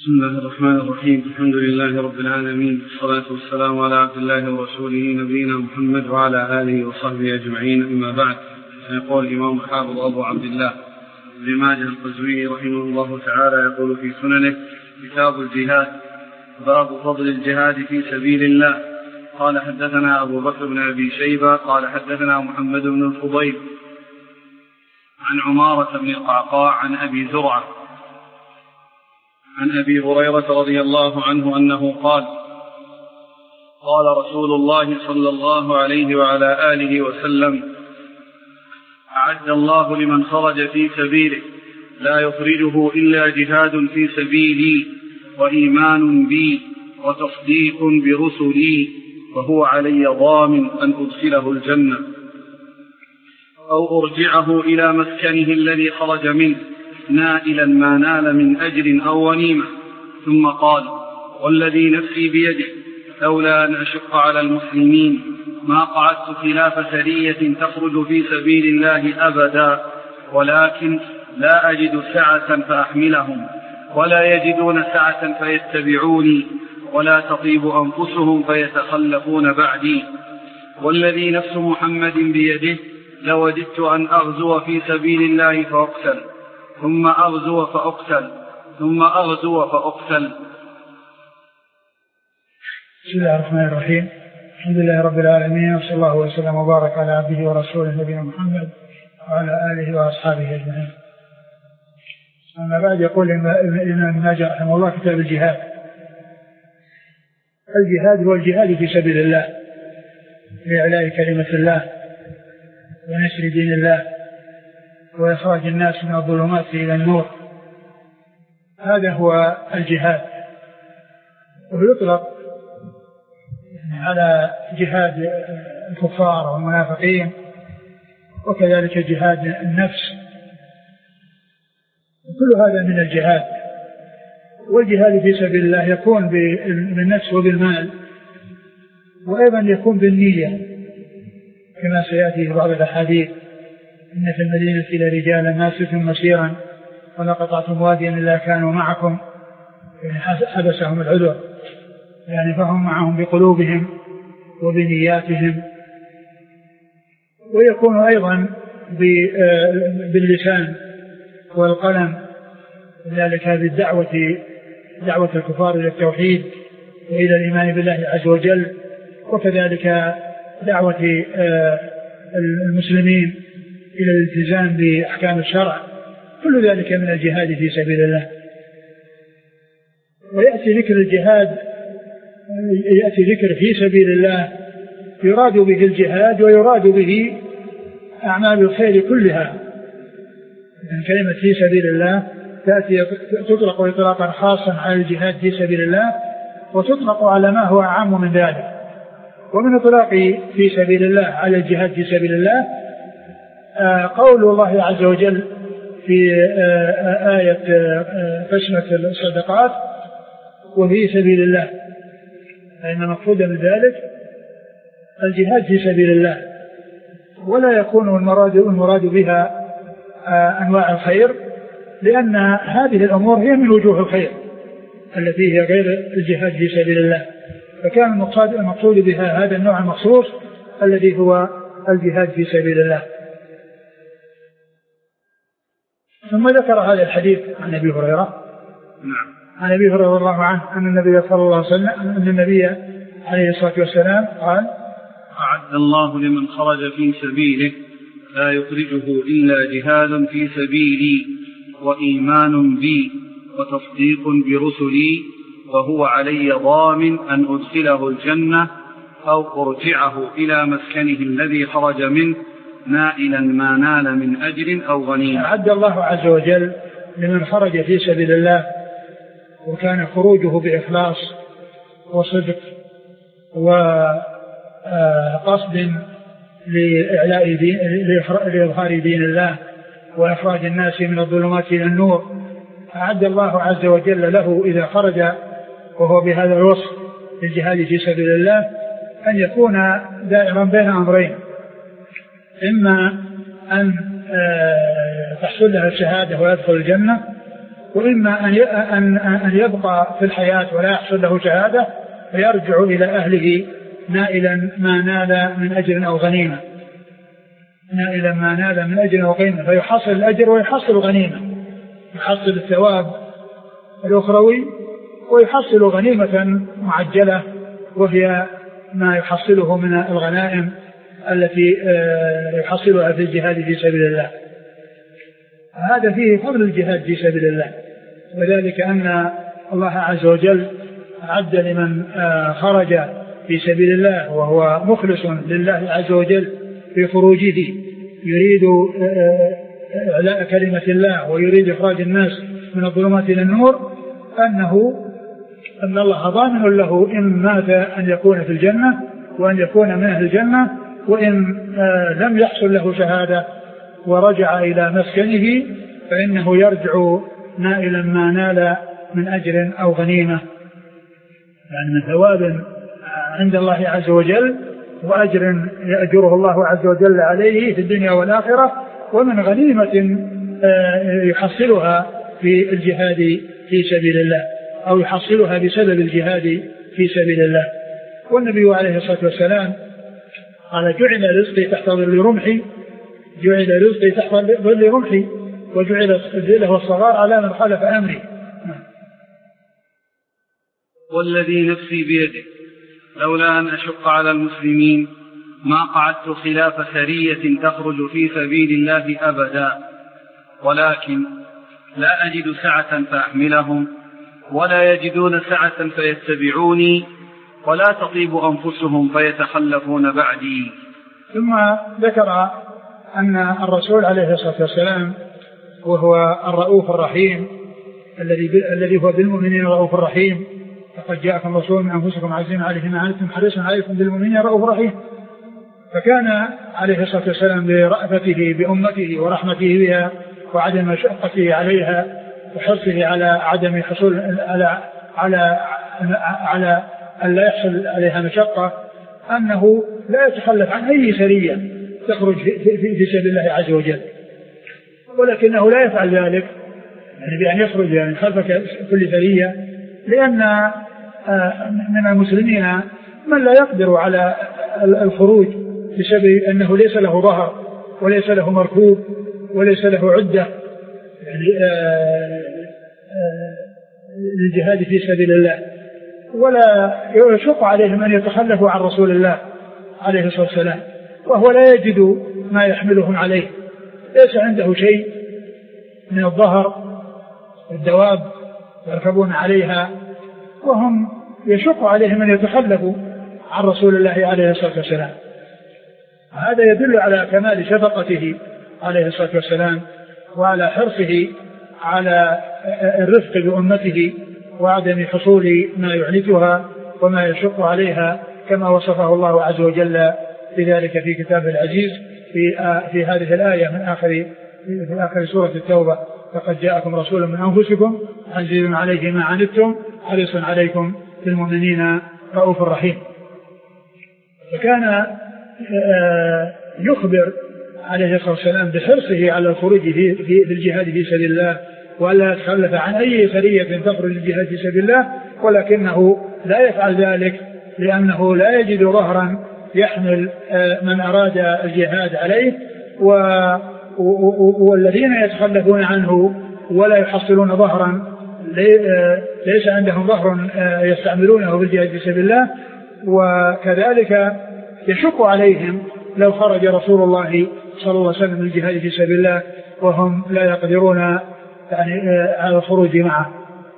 بسم الله الرحمن الرحيم. الحمد لله رب العالمين، والصلاة والسلام على عبد الله ورسوله نبينا محمد وعلى آله وصحبه أجمعين، أما بعد. يقول الإمام الحافظ أبو عبد الله ابن ماجه القزويني رحمه الله تعالى يقول في سننه: كتاب الجهاد، باب فضل الجهاد في سبيل الله. قال: حدثنا أبو بكر بن أبي شيبة قال حدثنا محمد بن الفضيل عن عمارة بن القعقاع عن أبي زرعة عن أبي هريرة رضي الله عنه أنه قال: قال رسول الله صلى الله عليه وعلى آله وسلم: أعد الله لمن خرج في سبيله لا يخرجه إلا جهاد في سبيلي وإيمان بي وتصديق برسلي، وهو علي ضامن أن أدخله الجنة أو أرجعه إلى مسكنه الذي خرج منه نائلا ما نال من أجر أو غنيمة. ثم قال: والذي نفسي بيده لولا أن أشق على المسلمين ما قعدت خلاف سرية تخرج في سبيل الله أبدا، ولكن لا أجد سعة فأحملهم ولا يجدون سعة فيتبعوني ولا تطيب أنفسهم فيتخلفون بعدي. والذي نفس محمد بيده لوددت أن أغزو في سبيل الله فأقتل ثم أغزو فأقتل ثم أغزو فأقتل. بسم الله الرحمن الرحيم. الحمد لله رب العالمين، وصلى الله وسلم وبارك على عبده ورسوله نبينا محمد وعلى آله وأصحابه أجمعين. أما بعد، يقول الإمام ماجه رحمه الله: كتاب الجهاد. الجهاد هو الجهاد في سبيل الله لإعلاء كلمة الله ونشر دين الله وإخراج الناس من الظلمات إلى النور. هذا هو الجهاد، ويطلق على جهاد الكفار والمنافقين، وكذلك جهاد النفس، كل هذا من الجهاد. والجهاد في سبيل الله يكون بالنفس وبالمال، وأيضا يكون بالنية، كما سيأتي في بعض الأحاديث: إن في المدينة لرجالا ما سلكتم مسيرا ولا قطعتم واديا إلا كانوا معكم، يعني حبسهم العذر، يعني فهم معهم بقلوبهم وبنياتهم. ويكون أيضا باللسان والقلم، ذلك بالدعوة، دعوة الكفار إلى التوحيد وإلى الإيمان بالله عز وجل، وكذلك دعوة المسلمين إلى الالتزام بأحكام الشرع. كل ذلك من الجهاد في سبيل الله. ويأتي ذكر الجهاد، يأتي ذكر في سبيل الله يراد به الجهاد ويراد به أعمال الخير كلها. من كلمة في سبيل الله تأتي تطلق إطلاقا خاصا على الجهاد في سبيل الله، وتطلق على ما هو أعم من ذلك. ومن إطلاق في سبيل الله على الجهاد في سبيل الله قول الله عز وجل في آية قسمة الصدقات: وفي سبيل الله، فإن مقصود من ذلك الجهاد في سبيل الله، ولا يكون المراد بها أنواع الخير، لأن هذه الأمور هي من وجوه الخير التي هي غير الجهاد في سبيل الله، فكان المقصود بها هذا النوع المخصوص الذي هو الجهاد في سبيل الله. ثم ذكر هذا الحديث عن أبي هريرة، عن أبي هريرة رضي الله عنه أن النبي صلى الله عليه وسلم أن النبي عليه الصلاة والسلام قال: أعد الله لمن خرج في سبيله لا يخرجه إلا جهاد في سبيلي وإيمان بي وتصديق برسلي، وهو علي ضامن أن أدخله الجنة أو أرجعه إلى مسكنه الذي خرج منه نائلا ما نال من أجر أو غنيمة. أعد الله عز وجل لمن خرج في سبيل الله وكان خروجه بإخلاص وصدق وقصد لإظهار دين الله وإخراج الناس من الظلمات إلى النور. أعد الله عز وجل له إذا خرج وهو بهذا الوصف للجهاد في سبيل الله أن يكون دائرا بين أمرين: إما أن تحصل له الشهادة ويدخل الجنة، وإما أن يبقى في الحياة ولا يحصل له شهادة فيرجع إلى أهله نائلا ما نال من أجر أو غنيمة، نائلا ما نال من أجر أو غنيمة، فيحصل الأجر ويحصل غنيمة، يحصل الثواب الأخروي ويحصل غنيمة معجلة وهي ما يحصله من الغنائم التي يحصلها في الجهاد في سبيل الله. هذا فيه فضل الجهاد في سبيل الله، وذلك أن الله عز وجل أعد لمن خرج في سبيل الله وهو مخلص لله عز وجل في خروجه يريد إعلاء كلمة الله ويريد إخراج الناس من الظلمات إلى النور، أن الله ضامن له إن مات أن يكون في الجنة وأن يكون من أهل الجنة، وإن لم يحصل له شهادة ورجع إلى مسكنه فإنه يرجع نائلا ما نال من أجر أو غنيمة، يعني من ثواب عند الله عز وجل وأجر يأجره الله عز وجل عليه في الدنيا والآخرة، ومن غنيمة يحصلها في الجهاد في سبيل الله أو يحصلها بسبب الجهاد في سبيل الله. والنبي عليه الصلاة والسلام قال جعل رزقي تحت ظل رمحي، جعل رزقي تحت ظل رمحي وجعل الذل والصغار على من خالف أمري. والذي نفسي بيده لولا أن أشق على المسلمين ما قعدت خلاف سرية تخرج في سبيل الله أبدا، ولكن لا أجد سعة فأحملهم ولا يجدون سعة فيتبعوني ولا تطيب أنفسهم فيتخلفون بعدي. ثم ذكر أن الرسول عليه الصلاة والسلام وهو الرؤوف الرحيم الذي هو بالمؤمنين رؤوف رحيم، لقد جاءكم رسول من أنفسكم عزيز عليه ما عنتم حريص عليكم بالمؤمنين رؤوف رحيم. فكان عليه الصلاة والسلام برأفته بأمته ورحمته بها وعدم مشقته عليها وحرصه على عدم حصول على أن لا يحصل عليها مشقة أنه لا يتخلف عن أي سرية تخرج في سبيل الله عز وجل، ولكنه لا يفعل ذلك يعني بأن يخرج يعني خلف كل سرية، لأن من المسلمين من لا يقدر على الخروج بسبب أنه ليس له ظهر وليس له مركوب وليس له عدة يعني للجهاد في سبيل الله، ولا يشق عليهم أن يتخلفوا عن رسول الله عليه الصلاة والسلام وهو لا يجد ما يحملهم عليه، ليس عنده شيء من الظهر الدواب يركبون عليها، وهم يشق عليهم أن يتخلفوا عن رسول الله عليه الصلاة والسلام. هذا يدل على كمال شفقته عليه الصلاة والسلام وعلى حرصه على الرفق بأمته وعدم حصول ما يعنتها وما يشق عليها، كما وصفه الله عز وجل بذلك في كتابه العزيز في هذه الآية في آخر سورة التوبة: لقد جاءكم رسول من أنفسكم عزيز عليه ما عنتم حريص عليكم بالمؤمنين رؤوف رحيم. فكان يخبر عليه الصلاة والسلام بحرصه على الخروج في الجهاد في سبيل الله ولا يتخلف عن أي سرية تخرج الجهاد في سبيل الله، ولكنه لا يفعل ذلك لأنه لا يجد ظهرا يحمل من أراد الجهاد عليه، والذين يتخلفون عنه ولا يحصلون ظهرا ليس عندهم ظهر يستعملونه بالجهاد في سبيل الله، وكذلك يشق عليهم لو خرج رسول الله صلى الله عليه وسلم الجهاد في سبيل الله وهم لا يقدرون يعني على الخروج معه.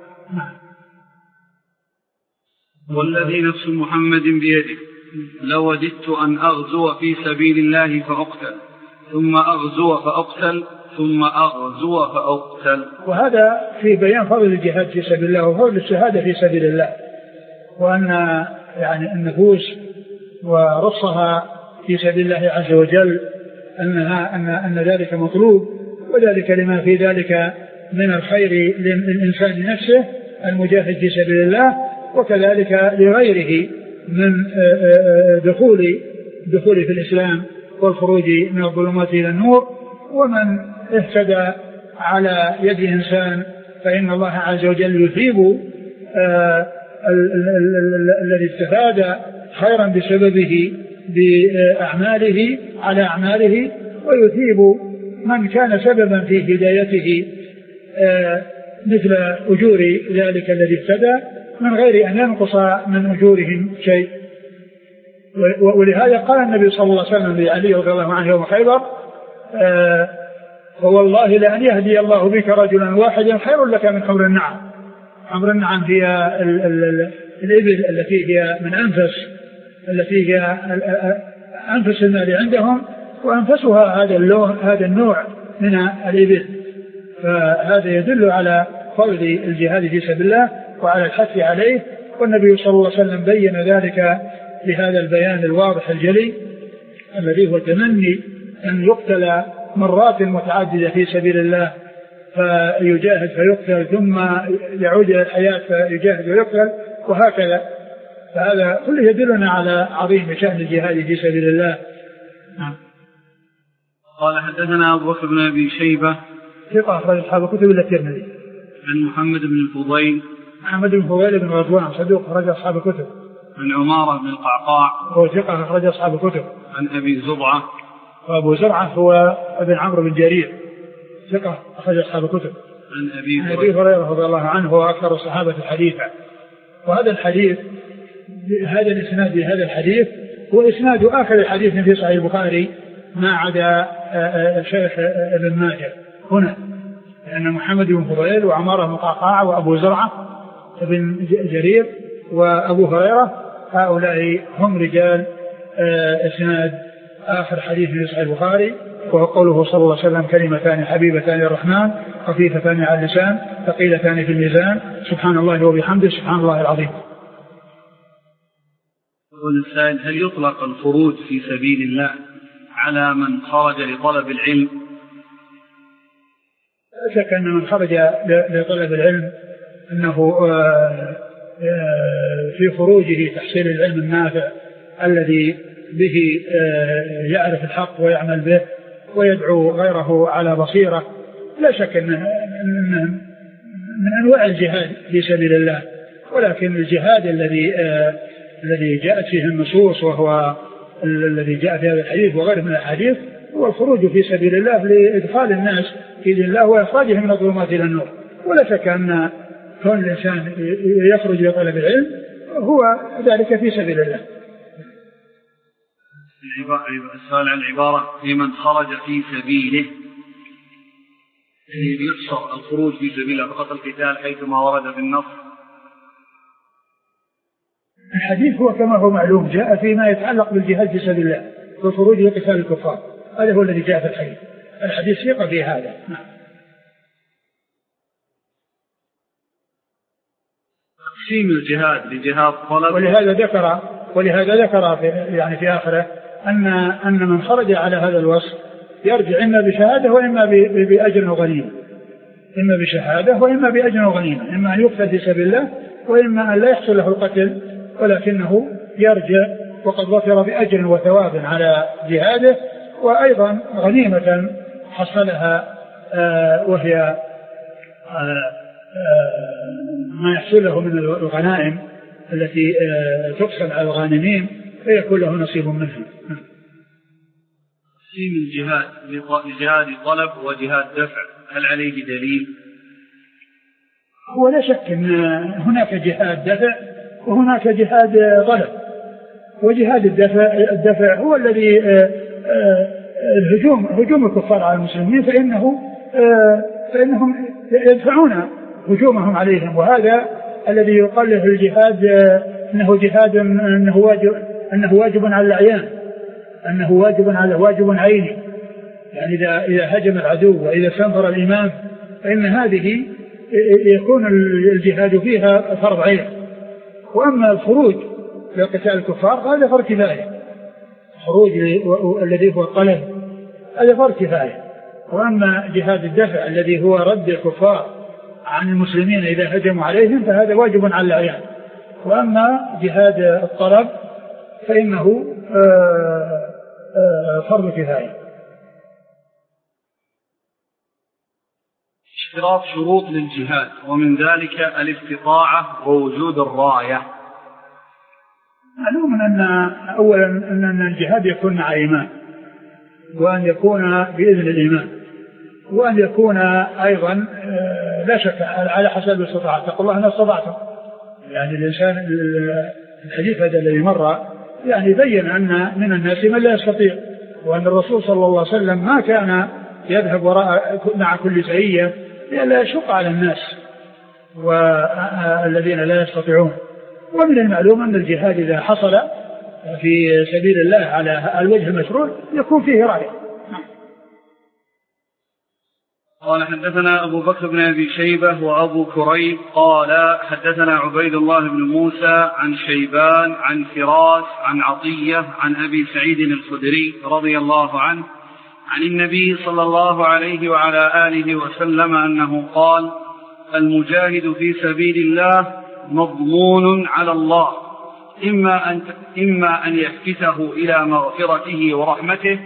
والذي نفس محمد بيده لو وددت أن أغزو في سبيل الله فأقتل ثم أغزو فأقتل ثم أغزو فأقتل. وهذا في بيان فضل الجهاد في سبيل الله وفضل الشهادة في سبيل الله، وأن يعني النفوس ورصها في سبيل الله عز وجل أن ذلك مطلوب، وذلك لما في ذلك من الخير للإنسان نفسه المجاهد في سبيل الله، وكذلك لغيره من دخول في الإسلام والخروج من الظلمات إلى النور. ومن اهتدى على يد إنسان فإن الله عز وجل يثيب الذي استفاد خيرا بسببه بأعماله على أعماله، ويثيب من كان سببا في هدايته مثل أجور ذلك الذي اهتدى من غير أن ينقص من أجورهم شيء. ولهذا قال النبي صلى الله عليه وسلم لعلي رضي الله عنه يوم خيبر فوالله لأن يهدي الله بك رجلا واحدا خير لك من حمر النعم. حمر النعم هي الإبل التي هي من التي هي أنفس المال عندهم، وأنفسها هذا النوع من الإبل. فهذا يدل على فضل الجهاد في سبيل الله وعلى الحث عليه، والنبي صلى الله عليه وسلم بين ذلك بهذا البيان الواضح الجلي الذي هو تمني أن يقتل مرات متعددة في سبيل الله، فيجاهد فيقتل ثم يعود إلى الحياة فيجاهد ويقتل وهكذا. فهذا كله يدلنا على عظيم شأن الجهاد في سبيل الله. نعم. قال حدثنا أبو بكر بن أبي شيبة ثقة أخرج أصحاب الكتب إلا الترمذي. عن محمد بن الفضيل محمد بن الفضيل بن غزوان صدوق أخرج أصحاب الكتب. عن عمارة بن القعقاع هو ثقة أخرج أصحاب الكتب. عن أبي زرعة، وأبو زرعة هو ابن عمرو بن جرير ثقة أخرج أصحاب الكتب. عن أبي هريرة رضي الله عنه هو أكثر الصحابة حديثا. وهذا الحديث هذا الإسناد بهذا الحديث هو إسناد آخر الحديث في صحيح البخاري ما عدا شيخ ابن ماجه هنا، لأن محمد بن فضيل وعمارة بن القعقاع وأبو زرعة ابن جرير وأبو هريرة هؤلاء هم رجال إسناد آخر حديث في صحيح البخاري، وهو قوله صلى الله عليه وسلم كلمتان حبيبتان للرحمن خفيفتان على اللسان ثقيلتان في الميزان سبحان الله وبحمده سبحان الله العظيم. والسائل: هل يطلق الخروج في سبيل الله على من خرج لطلب العلم؟ لا شك أن من خرج لطلب العلم أنه في خروجه تحصيل العلم النافع الذي به يعرف الحق ويعمل به ويدعو غيره على بصيرة، لا شك أنه من أنواع الجهاد في سبيل الله. ولكن الجهاد الذي جاءت فيه النصوص وهو الذي جاء في هذا الحديث وغيره من الحديث هو الخروج في سبيل الله لإدخال الناس في دين الله وإخراجهم من الظلمات إلى النور. ولا شك أن كون الإنسان يخرج لطلب العلم هو ذلك في سبيل الله. السؤال عن العبارة لمن خرج في سبيله، يحصر الخروج في سبيله فقط القتال حيثما ورد في النص. الحديث هو كما هو معلوم جاء فيما يتعلق بالجهاد في سبيل الله والخروج لقتال الكفار، هذا هو الذي جاء في الحديث. الحديث ثقة في هذا. نعم. تقسيم الجهاد لجهاد طلب، ولهذا ذكر في آخره أن من خرج على هذا الوصف يرجع إما بشهادة وإما بأجر وغنيمة، إما بشهادة وإما بأجر وغنيمة، إما أن يقتل في سبيل الله وإما أن لا يحصل له القتل ولكنه يرجع وقد ظفر بأجر وثواب على جهاده، وأيضا غنيمة حصلها وهي ما يحصل له من الغنائم التي تقسم على الغانمين فيكون له نصيب منها. تقسيم الجهاد لجهاد طلب وجهاد دفع، هل عليه دليل؟ هو لا شك أن هناك جهاد دفع وهناك جهاد طلب. وجهاد الدفع هو الذي هجوم الكفار على المسلمين، فإنهم يدفعون هجومهم عليهم، وهذا الذي يقال له الجهاد أنه جهاد أنه واجب على الأعيان، أنه واجب عيني، يعني إذا هجم العدو وإذا استنفر الإمام فإن هذه يكون الجهاد فيها فرض عين. وأما الخروج لقتال الكفار هذا فرض كفاية، الخروج الذي هو الطلب هذا فرض كفاية. وأما جهاد الدفع الذي هو رد الكفار عن المسلمين إذا هجموا عليهم فهذا واجب على الأعيان. وأما جهاد الطلب فإنه فرض كفاية. اشتراط شروط للجهاد ومن ذلك الاستطاعة ووجود الراية. معلوم أن أولا أن الجهاد يكون مع إيمان، وأن يكون بإذن الإيمان، وأن يكون أيضا لا شك على حسب الاستطاعة. تقول الله أنا استطعت، يعني الإنسان الحديث هذا الذي مر يعني بين أن من الناس من لا يستطيع، وأن الرسول صلى الله عليه وسلم ما كان يذهب وراء مع كل سعية لئلا يشق على الناس والذين لا يستطيعون. ومن المعلوم أن الجهاد إذا حصل في سبيل الله على الوجه المشروع يكون فيه راية. قال حدثنا أبو بكر بن أبي شيبة وأبو كريب قال حدثنا عبيد الله بن موسى عن شيبان عن فراس عن عطية عن أبي سعيد الخدري رضي الله عنه عن النبي صلى الله عليه وعلى آله وسلم أنه قال: المجاهد في سبيل الله مضمون على الله، إما أن يكفته إلى مغفرته ورحمته،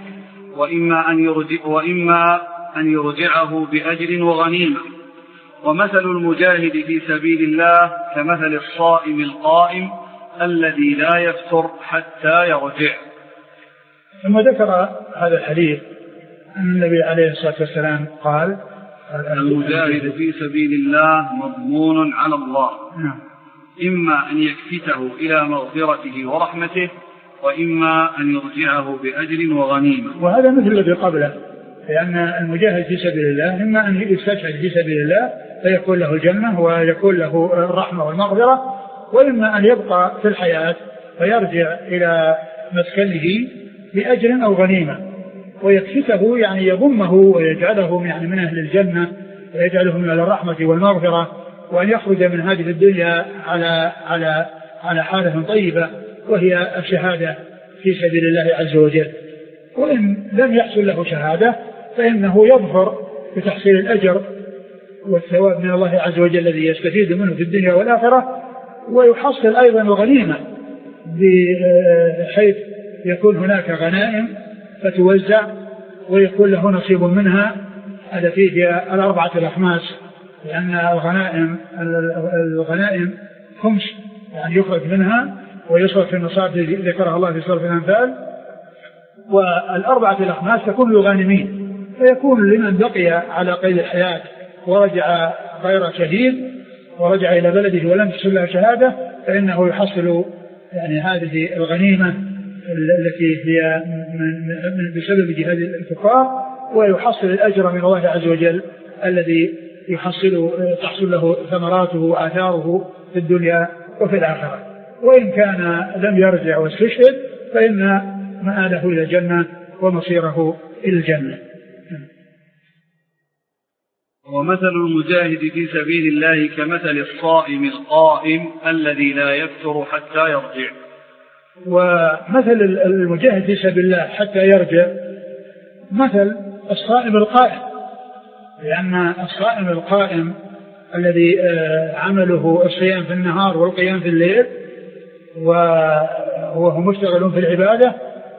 وإما أن يرجعه بأجر وغنيمة. ومثل المجاهد في سبيل الله كمثل الصائم القائم الذي لا يفطر حتى يرجع. ثم ذكر هذا الحديث أن النبي عليه الصلاة والسلام قال: المجاهد في سبيل الله مضمون على الله، إما أن يكفته إلى مغفرته ورحمته، وإما أن يرجعه بأجر وغنيمة. وهذا مثل الذي قبله، لأن المجاهد في سبيل الله إما أن يستشهد في سبيل الله فيكون له الجنة ويكون له الرحمة والمغفرة، وإما أن يبقى في الحياة فيرجع إلى مسكنه بأجر أو غنيمة، ويكفته يعني يضمه ويجعله يعني من أهل الجنة ويجعله من الرحمة والمغفرة، وأن يخرج من هذه الدنيا على حالة طيبة وهي الشهادة في سبيل الله عز وجل. وإن لم يحصل له شهادة فإنه يظفر بتحصيل الأجر والثواب من الله عز وجل الذي يستفيد منه في الدنيا والآخرة، ويحصل أيضا الغنيمة بحيث يكون هناك غنائم فتوزع ويكون له نصيب منها التي هي 4 الأخماس، لأن الغنائم خمس يعني يخرج منها ويصرف في النصاب ذكرها الله في سورة الأنفال، 4 الأخماس تكون للغانمين، فيكون لمن بقي على قيد الحياة ورجع غير شهيد ورجع إلى بلده ولم تحصل له شهادة فإنه يحصل يعني هذه الغنيمة التي هي بسبب جهاد الكفار، ويحصل الأجر من الله عز وجل الذي تحصل له ثمراته وآثاره في الدنيا وفي الآخرة. وإن كان لم يرجع واستشهد فإن مآله إلى الجنة ومصيره إلى الجنة. ومثل المجاهد في سبيل الله كمثل الصائم القائم الذي لا يفطر حتى يرجع. ومثل المجاهد في سبيل الله حتى يرجع مثل الصائم القائم، لأن الصائم القائم الذي عمله الصيام في النهار والقيام في الليل وهو مشتغل في العبادة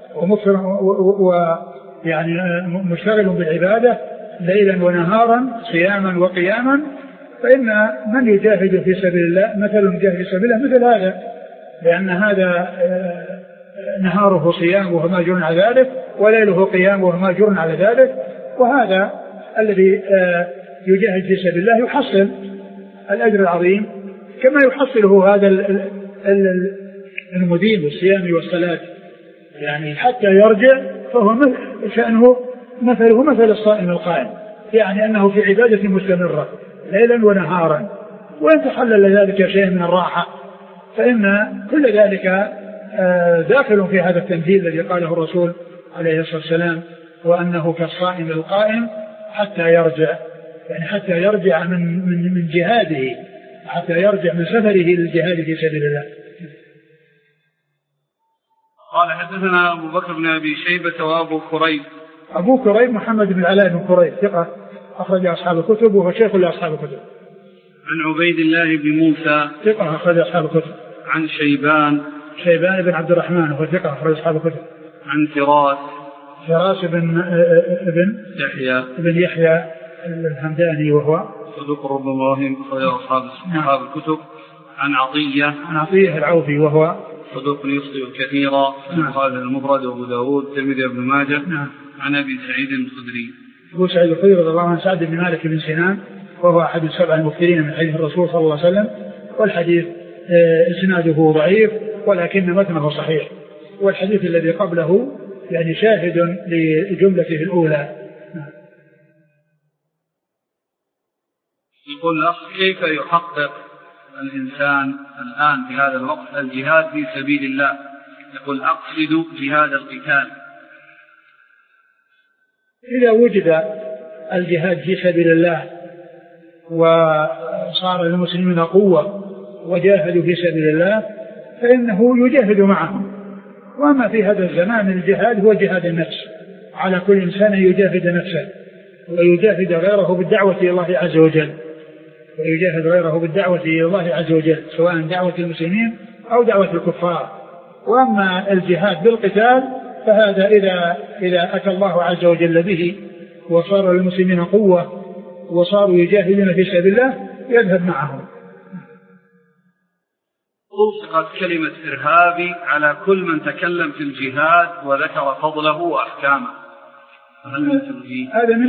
ويعني مشتغل بالعبادة ليلا ونهارا صياما وقياما، فإن من يجاهد في سبيل الله مثل المجاهد في سبيل الله مثل هذا، لأن هذا نهاره صيام وهو ماجور على ذلك، وليله قيام وهو ماجور على ذلك. وهذا الذي يجاهد في سبيل الله يحصل الأجر العظيم كما يحصله هذا المدين بالصيام والصلاة، يعني حتى يرجع فهو شأنه مثله مثل الصائم القائم، يعني أنه في عبادة مستمرة ليلا ونهارا، وإن تحلل ذلك شيء من الراحة فإن كل ذلك داخل في هذا التمثيل الذي قاله الرسول عليه الصلاة والسلام، وأنه كالصائم القائم حتى يرجع، يعني حتى يرجع من جهاده، حتى يرجع من سفره للجهاد في سبيل الله. قال حدثنا أبو بكر بن أبي شيبة وأبو كريب. أبو كريب محمد بن العلاء بن كريب ثقة أخرج أصحاب الكتب وهو شيخ لأصحاب الكتب. عن عبيد الله بن موسى ثقة أخرج أصحاب الكتب. عن شيبان بن عبد الرحمن وهو ثقة أخرج أصحاب الكتب. عن فراس بن يحيى الهمداني وهو صدوق ربما وهم أخرجه أصحاب الكتب. عن عطية العوفي وهو صدوق يخطئ كثيرا. هذا المفرد وأبو داود الترمذي وابن ماجه. عن أبي سعيد الخدري. أبو سعيد الخدري رضي الله عنه سعد بن مالك بن سنان وهو أحد السبع المكثرين من حديث الرسول صلى الله عليه وسلم، والحديث إسناده ضعيف ولكن متنه صحيح، والحديث الذي قبله يعني شاهد لجملته الأولى. يقول الأخ: كيف يحقق الإنسان الآن في هذا الوقت الجهاد في سبيل الله؟ يقول: أقصد جهاد القتال. إذا وجد الجهاد في سبيل الله وصار للمسلمين قوة وجاهدوا في سبيل الله فإنه يجاهد معهم. وأما في هذا الزمان الجهاد هو جهاد النفس، على كل إنسان يجاهد نفسه ويجاهد غيره بالدعوة إلى الله عز وجل، سواء دعوة المسلمين أو دعوة الكفار. وأما الجهاد بالقتال فهذا إذا أتى الله عز وجل به وصار للمسلمين قوة وصاروا يجاهدون في سبيل الله يذهب معهم. أطلقت كلمة إرهابي على كل من تكلم في الجهاد وذكر فضله وأحكامه. هذا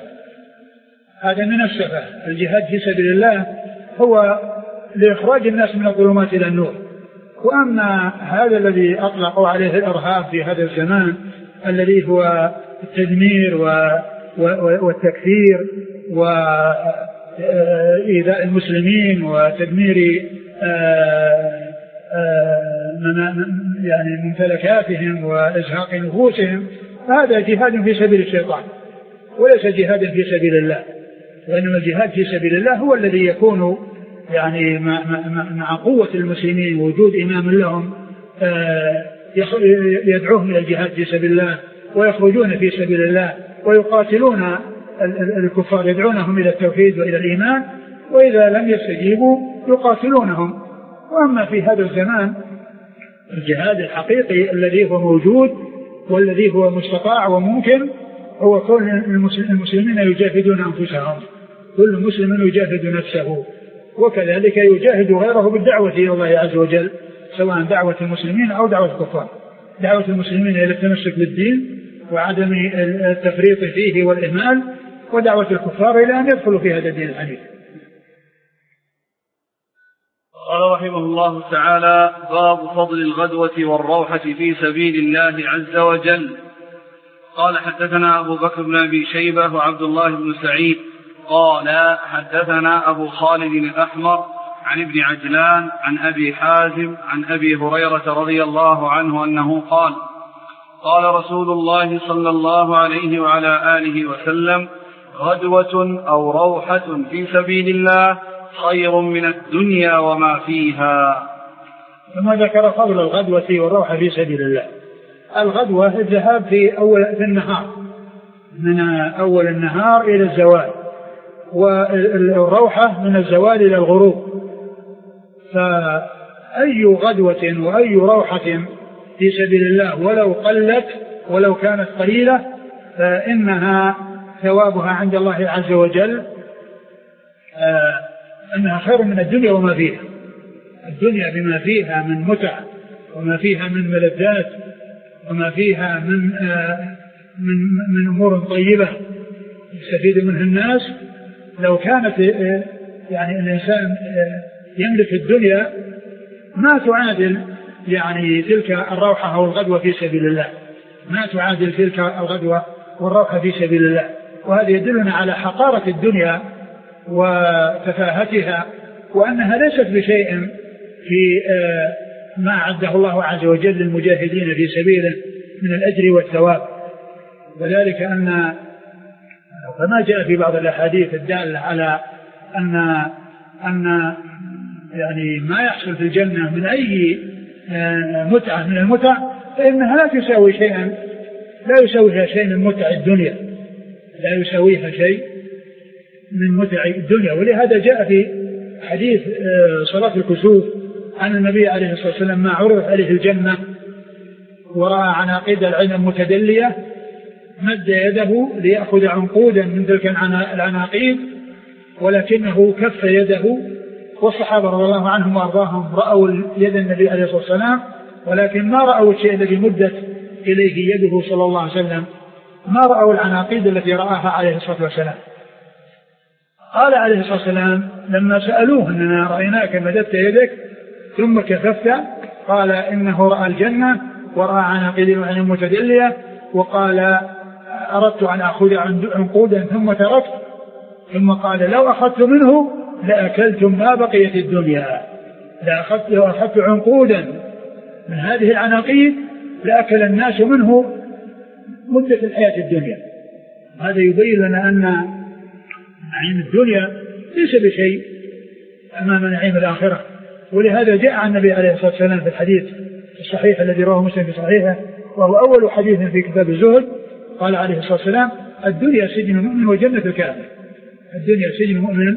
من السفة. الجهاد في سبيل الله هو لإخراج الناس من الظلمات إلى النور. وأما هذا الذي أطلقوا عليه الإرهاب في هذا الزمان الذي هو التدمير والتكفير وإيذاء المسلمين وتدمير يعني ممتلكاتهم وإزهاق نفوسهم، هذا جهاد في سبيل الشيطان وليس جهاد في سبيل الله. وإنما الجهاد في سبيل الله هو الذي يكون يعني مع قوة المسلمين ووجود إمام لهم يدعوهم إلى الجهاد في سبيل الله ويخرجون في سبيل الله ويقاتلون الكفار، يدعونهم إلى التوحيد وإلى الإيمان، وإذا لم يستجيبوا يقاتلونهم. وأما في هذا الزمان الجهاد الحقيقي الذي هو موجود والذي هو مستطاع وممكن هو كل المسلمين يجاهدون أنفسهم، كل مسلم يجاهد نفسه، وكذلك يجاهد غيره بالدعوة إلى الله عز وجل، سواء دعوة المسلمين أو دعوة الكفار. دعوة المسلمين إلى التمسك بالدين وعدم التفريط فيه والإهمال، ودعوة الكفار إلى أن يدخلوا في هذا الدين الحديث. قال رحمه الله تعالى: باب فضل الغدوة والروحة في سبيل الله عز وجل. قال: حدثنا أبو بكر بن أبي شيبة وعبد الله بن سعيد قال: حدثنا أبو خالد الأحمر عن ابن عجلان عن أبي حازم عن أبي هريرة رضي الله عنه أنه قال: قال رسول الله صلى الله عليه وعلى آله وسلم: غدوة أو روحة في سبيل الله خير من الدنيا وما فيها. ثم ذكر فضل الغدوة والروحة في سبيل الله. الغدوة الذهاب في النهار، من أول النهار إلى الزوال، والروحة من الزوال إلى الغروب. فأي غدوة وأي روحة في سبيل الله ولو قلت ولو كانت قليلة فإنها ثوابها عند الله عز وجل أنها خير من الدنيا وما فيها. الدنيا بما فيها من متع وما فيها من ملذات وما فيها من أمور طيبة يستفيد منها الناس، لو كانت يعني الإنسان يملك الدنيا ما تعادل يعني تلك الروحة أو الغدوة في سبيل الله، ما تعادل تلك الغدوة والروحة في سبيل الله. وهذا يدلنا على حقارة الدنيا وتفاهتها، وأنها ليست بشيء في ما أعده الله عز وجل للمجاهدين في سبيله من الأجر والثواب. وذلك أن كما جاء في بعض الأحاديث الدالة على أن يعني ما يحصل في الجنة من أي متعة من المتع فإنها لا تساوي شيئا، لا يساويها شيء من متع الدنيا، لا يساويها شيء من متع الدنيا. ولهذا جاء في حديث صلاة الكسوف عن النبي عليه الصلاة والسلام: ما عرضت عليه الجنة ورأى عناقيد العين المتدلية مد يده ليأخذ عنقودا من تلك العناقيد ولكنه كف يده، والصحابة رضي الله عنهم وأرضاهم رأوا يد النبي عليه الصلاة والسلام، ولكن ما رأوا الشيء الذي مدت إليه يده صلى الله عليه وسلم، ما رأوا العناقيد التي رآها عليه الصلاة والسلام. قال عليه الصلاة والسلام لما سألوه أننا رأيناك مددت يدك ثم كففت، قال إنه رأى الجنة ورأى عناقيد متدلية، وقال أردت أن أخذ عنقودا ثم تركت، ثم قال لو أخذت منه لأكلتم ما بقيت الدنيا، لو أخذت عنقودا من هذه العناقيد لأكل الناس منه مدة الحياة الدنيا. هذا يبين لنا أن نعيم الدنيا ليس بشيء أمام نعيم الآخرة. ولهذا جاء عن النبي عليه الصلاة والسلام في الحديث الصحيح الذي رواه مسلم في صحيحه، وهو أول حديث في كتاب الزهد، قال عليه الصلاة والسلام الدنيا سجن المؤمن وجنة الكافر. الدنيا سجن المؤمن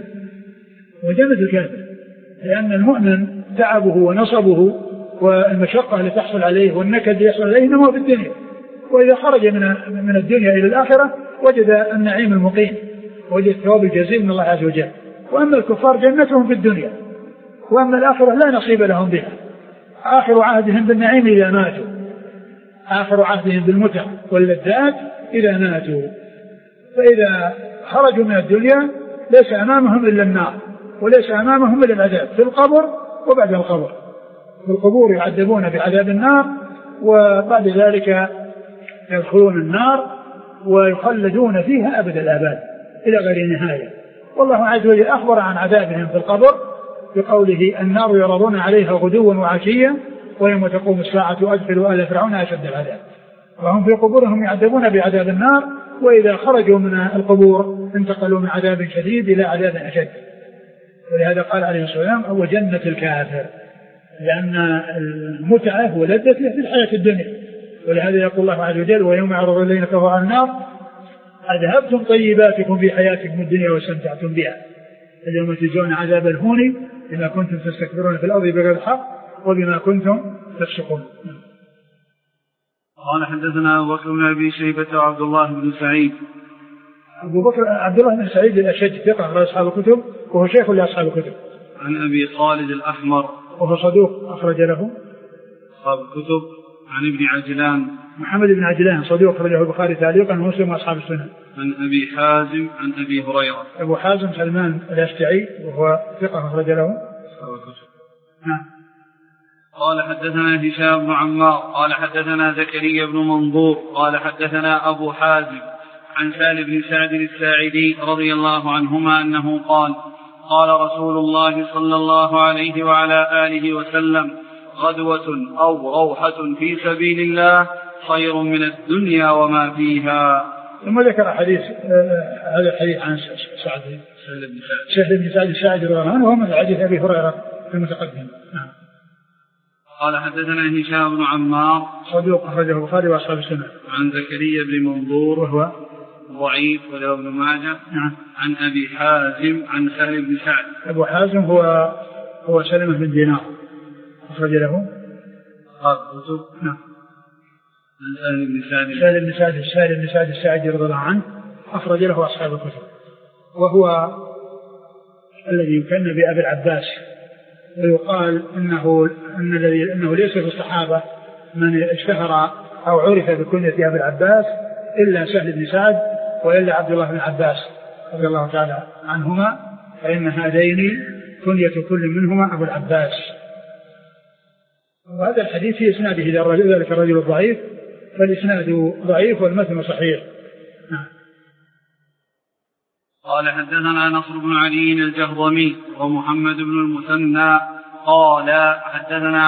وجنة الكافر، لأن المؤمن تعبه ونصبه والمشقة اللي تحصل عليه والنكد اللي يحصل عليه إنما في الدنيا، وإذا خرج من الدنيا إلى الآخرة وجد النعيم المقيم، وجد الثواب الجزيل من الله عز وجل. وأما الكفار جنتهم في الدنيا، وأما الآخرة لا نصيب لهم بها. آخر عهدهم بالنعيم إذا ماتوا، آخر عهدهم بالمتع واللذات إذا ماتوا. فإذا خرجوا من الدنيا ليس أمامهم إلا النار، وليس أمامهم إلا العذاب في القبر وبعد القبر. في القبور يعذبون بعذاب النار، وبعد ذلك يدخلون النار ويخلدون فيها أبد الآباد إلى غير نهاية. والله عز وجل أخبر عن عذابهم في القبر بقوله النار يعرضون عليها غدوا وعشيا ويوم تقوم الساعة أدخلوا آل فرعون أشد العذاب. وهم في قبورهم يعذبون بعذاب النار، وإذا خرجوا من القبور انتقلوا من عذاب شديد إلى عذاب أشد. ولهذا قال عليه الصلاة والسلام هو جنة الكافر، لأن المتعة ولذته في الحياة الدنيا. ولهذا يقول الله عز وجل ويوم يعرض الذين كفروا على النار أذهبتم طيباتكم في حياتكم الدنيا واستمتعتم بها اليوم تجزون عذاب الهون بما كنتم تستكبرون في الأرض بغير الحق وبما كنتم تفسقون. قال حدثنا أبو بكر بن أبي شيبة وعبد الله بن سعيد. أبو بكر عبد الله بن سعيد الأشج ثقة أخرج أصحاب الكتب وهو شيخ لأصحاب الكتب. عن أبي خالد الأحمر وهو صدوق أخرج له أصحاب الكتب. عن ابن عجلان محمد بن عجلان صدوق أخرجه البخاري تعليقا ومسلم وأصحاب السنن. عن أبي حازم عن أبي هريرة. أبو حازم سلمان الأشجعي وهو ثقة أخرج له أصحاب الكتب. قال حدثنا هشام بن عمار قال حدثنا زكريا بن منظور قال حدثنا أبو حازم عن سالم بن سعد الساعدي رضي الله عنهما أنه قال قال رسول الله صلى الله عليه وعلى آله وسلم غدوة أو روحة في سبيل الله خير من الدنيا وما فيها. ثم ذكر حديث هذا الحديث عن سهل بن سعد الساعدي رضي الله عنه وهو من حديث أبي هريرة المتقدم. قال حدثنا هشام بن عمار صدوق أخرجه البخاري وأصحاب السنن. عن زكريا بن منظور وهو ضعيف وله ابن ماجه. عن أبي حازم عن سهل بن سعد. أبو حازم هو سلمة بن دينار أخرج له أصحاب الكتب. عن سهل بن سعد الساعدي رضي الله عنه أخرج له أصحاب الكتب، وهو الذي يكن بأبي العباس، ويقال إنه ليس في الصحابة من اشتهر أو عرف بكنية أبي العباس إلا سهل بن سعد وإلا عبد الله بن عباس رضي الله تعالى عنهما، فإن هذين كنية كل منهما أبو العباس. وهذا الحديث في إسناده ذلك الرجل الضعيف، فالإسناد ضعيف والمتن صحيح. قال حدثنا نصر بن علي الجهضمي ومحمد بن المثنى قال حدثنا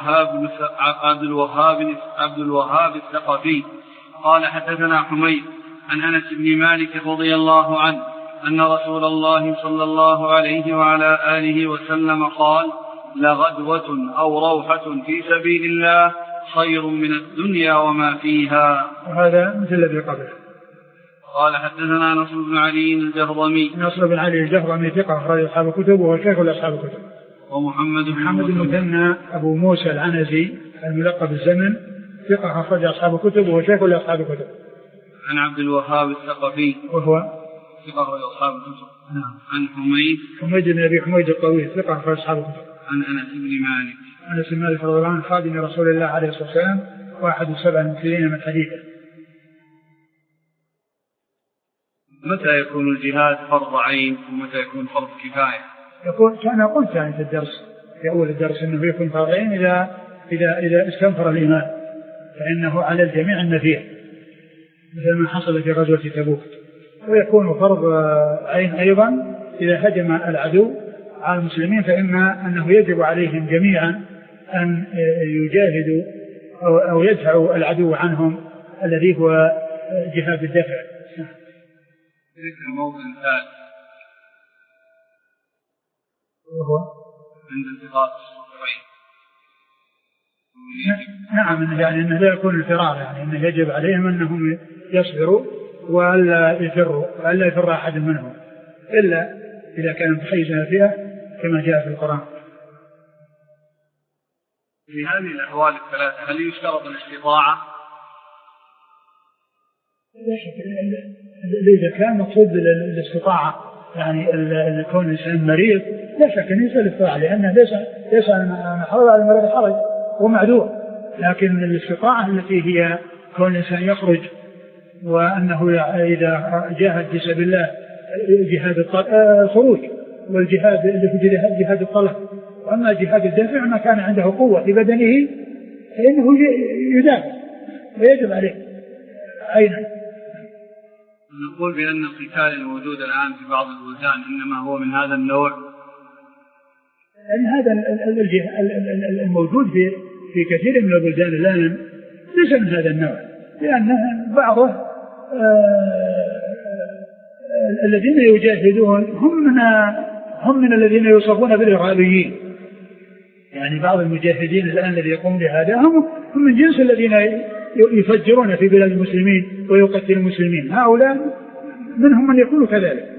عبد الوهاب الثقفي قال حدثنا حميد عن أنس بن مالك رضي الله عنه أن رسول الله صلى الله عليه وعلى آله وسلم قال لغدوة أو روحة في سبيل الله خير من الدنيا وما فيها. وهذا مثل الذي قبله. قال حدثنا نصر بن علي الجهضمي. نصر بن علي الجهضمي ثقة أخرج أصحاب الكتب وهو شيخ لأصحاب الكتب. ومحمد المثنى أبو موسى العنزي الملقب بالزمن ثقة أخرج أصحاب الكتب وهو شيخ لأصحاب الكتب. عن عبد الوهاب الثقفي وهو ثقة أخرج أصحاب الكتب. نعم. عن حميد بن أبي حميد الطويل ثقة أخرج أصحاب الكتب. عن أنس بن مالك. أنس بن مالك رضي الله عنه خادم رسول الله عليه الصلاة والسلام واحد 7 المكثرين من حديثه. متى يكون الجهاد فرض عين ومتى يكون فرض كفاية؟ أنا قلت يعني في الدرس في أول الدرس أنه يكون فرض عين إذا استنفر الإيمان، فإنه على الجميع النفير مثل ما حصل في غزوة تبوك. ويكون فرض عين أيضا إذا هجم العدو على المسلمين، فإما أنه يجب عليهم جميعا أن يجاهدوا أو يدفعوا العدو عنهم الذي هو جهاد الدفع. ذكر موضع ثالث وهو عند التقاء الصفين. نعم، يعني أنه لا يكون الفرار، يعني أنه يجب عليهم أنهم يصبروا وألا يفروا وألا يفر أحد منهم إلا إذا كان متحيزا فيها كما جاء في القرآن. في هذه الأحوال الثلاثة هل يشترط الاستطاعة؟ إذا كان مقصود الاستطاعة يعني كون الإنسان مريض لا شك أن يسأل الاستطاعة، لأنه ليس محرض على المرض حرج ومعذور، لكن الاستطاعة التي هي كون الإنسان يخرج وأنه إذا جاهد في سبيل الله جهاد الخروج، والجهاد اللي في جهاد الطلب. وأما جهاد الدفع ما كان عنده قوة في بدنه فإنه يدافع ويجب عليه عينا. نقول بأن القتال الموجود الآن في بعض البلدان إنما هو من هذا النوع، يعني هذا الموجود في كثير من البلدان الآن ليس من هذا النوع، لأن بعضه الذين يجاهدون هم من الذين يوصفون بالإرهابيين. يعني بعض المجاهدين الآن الذي يقوم بهذا هم من جنس الذين يفجرون في بلاد المسلمين ويقتل المسلمين، هؤلاء منهم من يكون كذلك.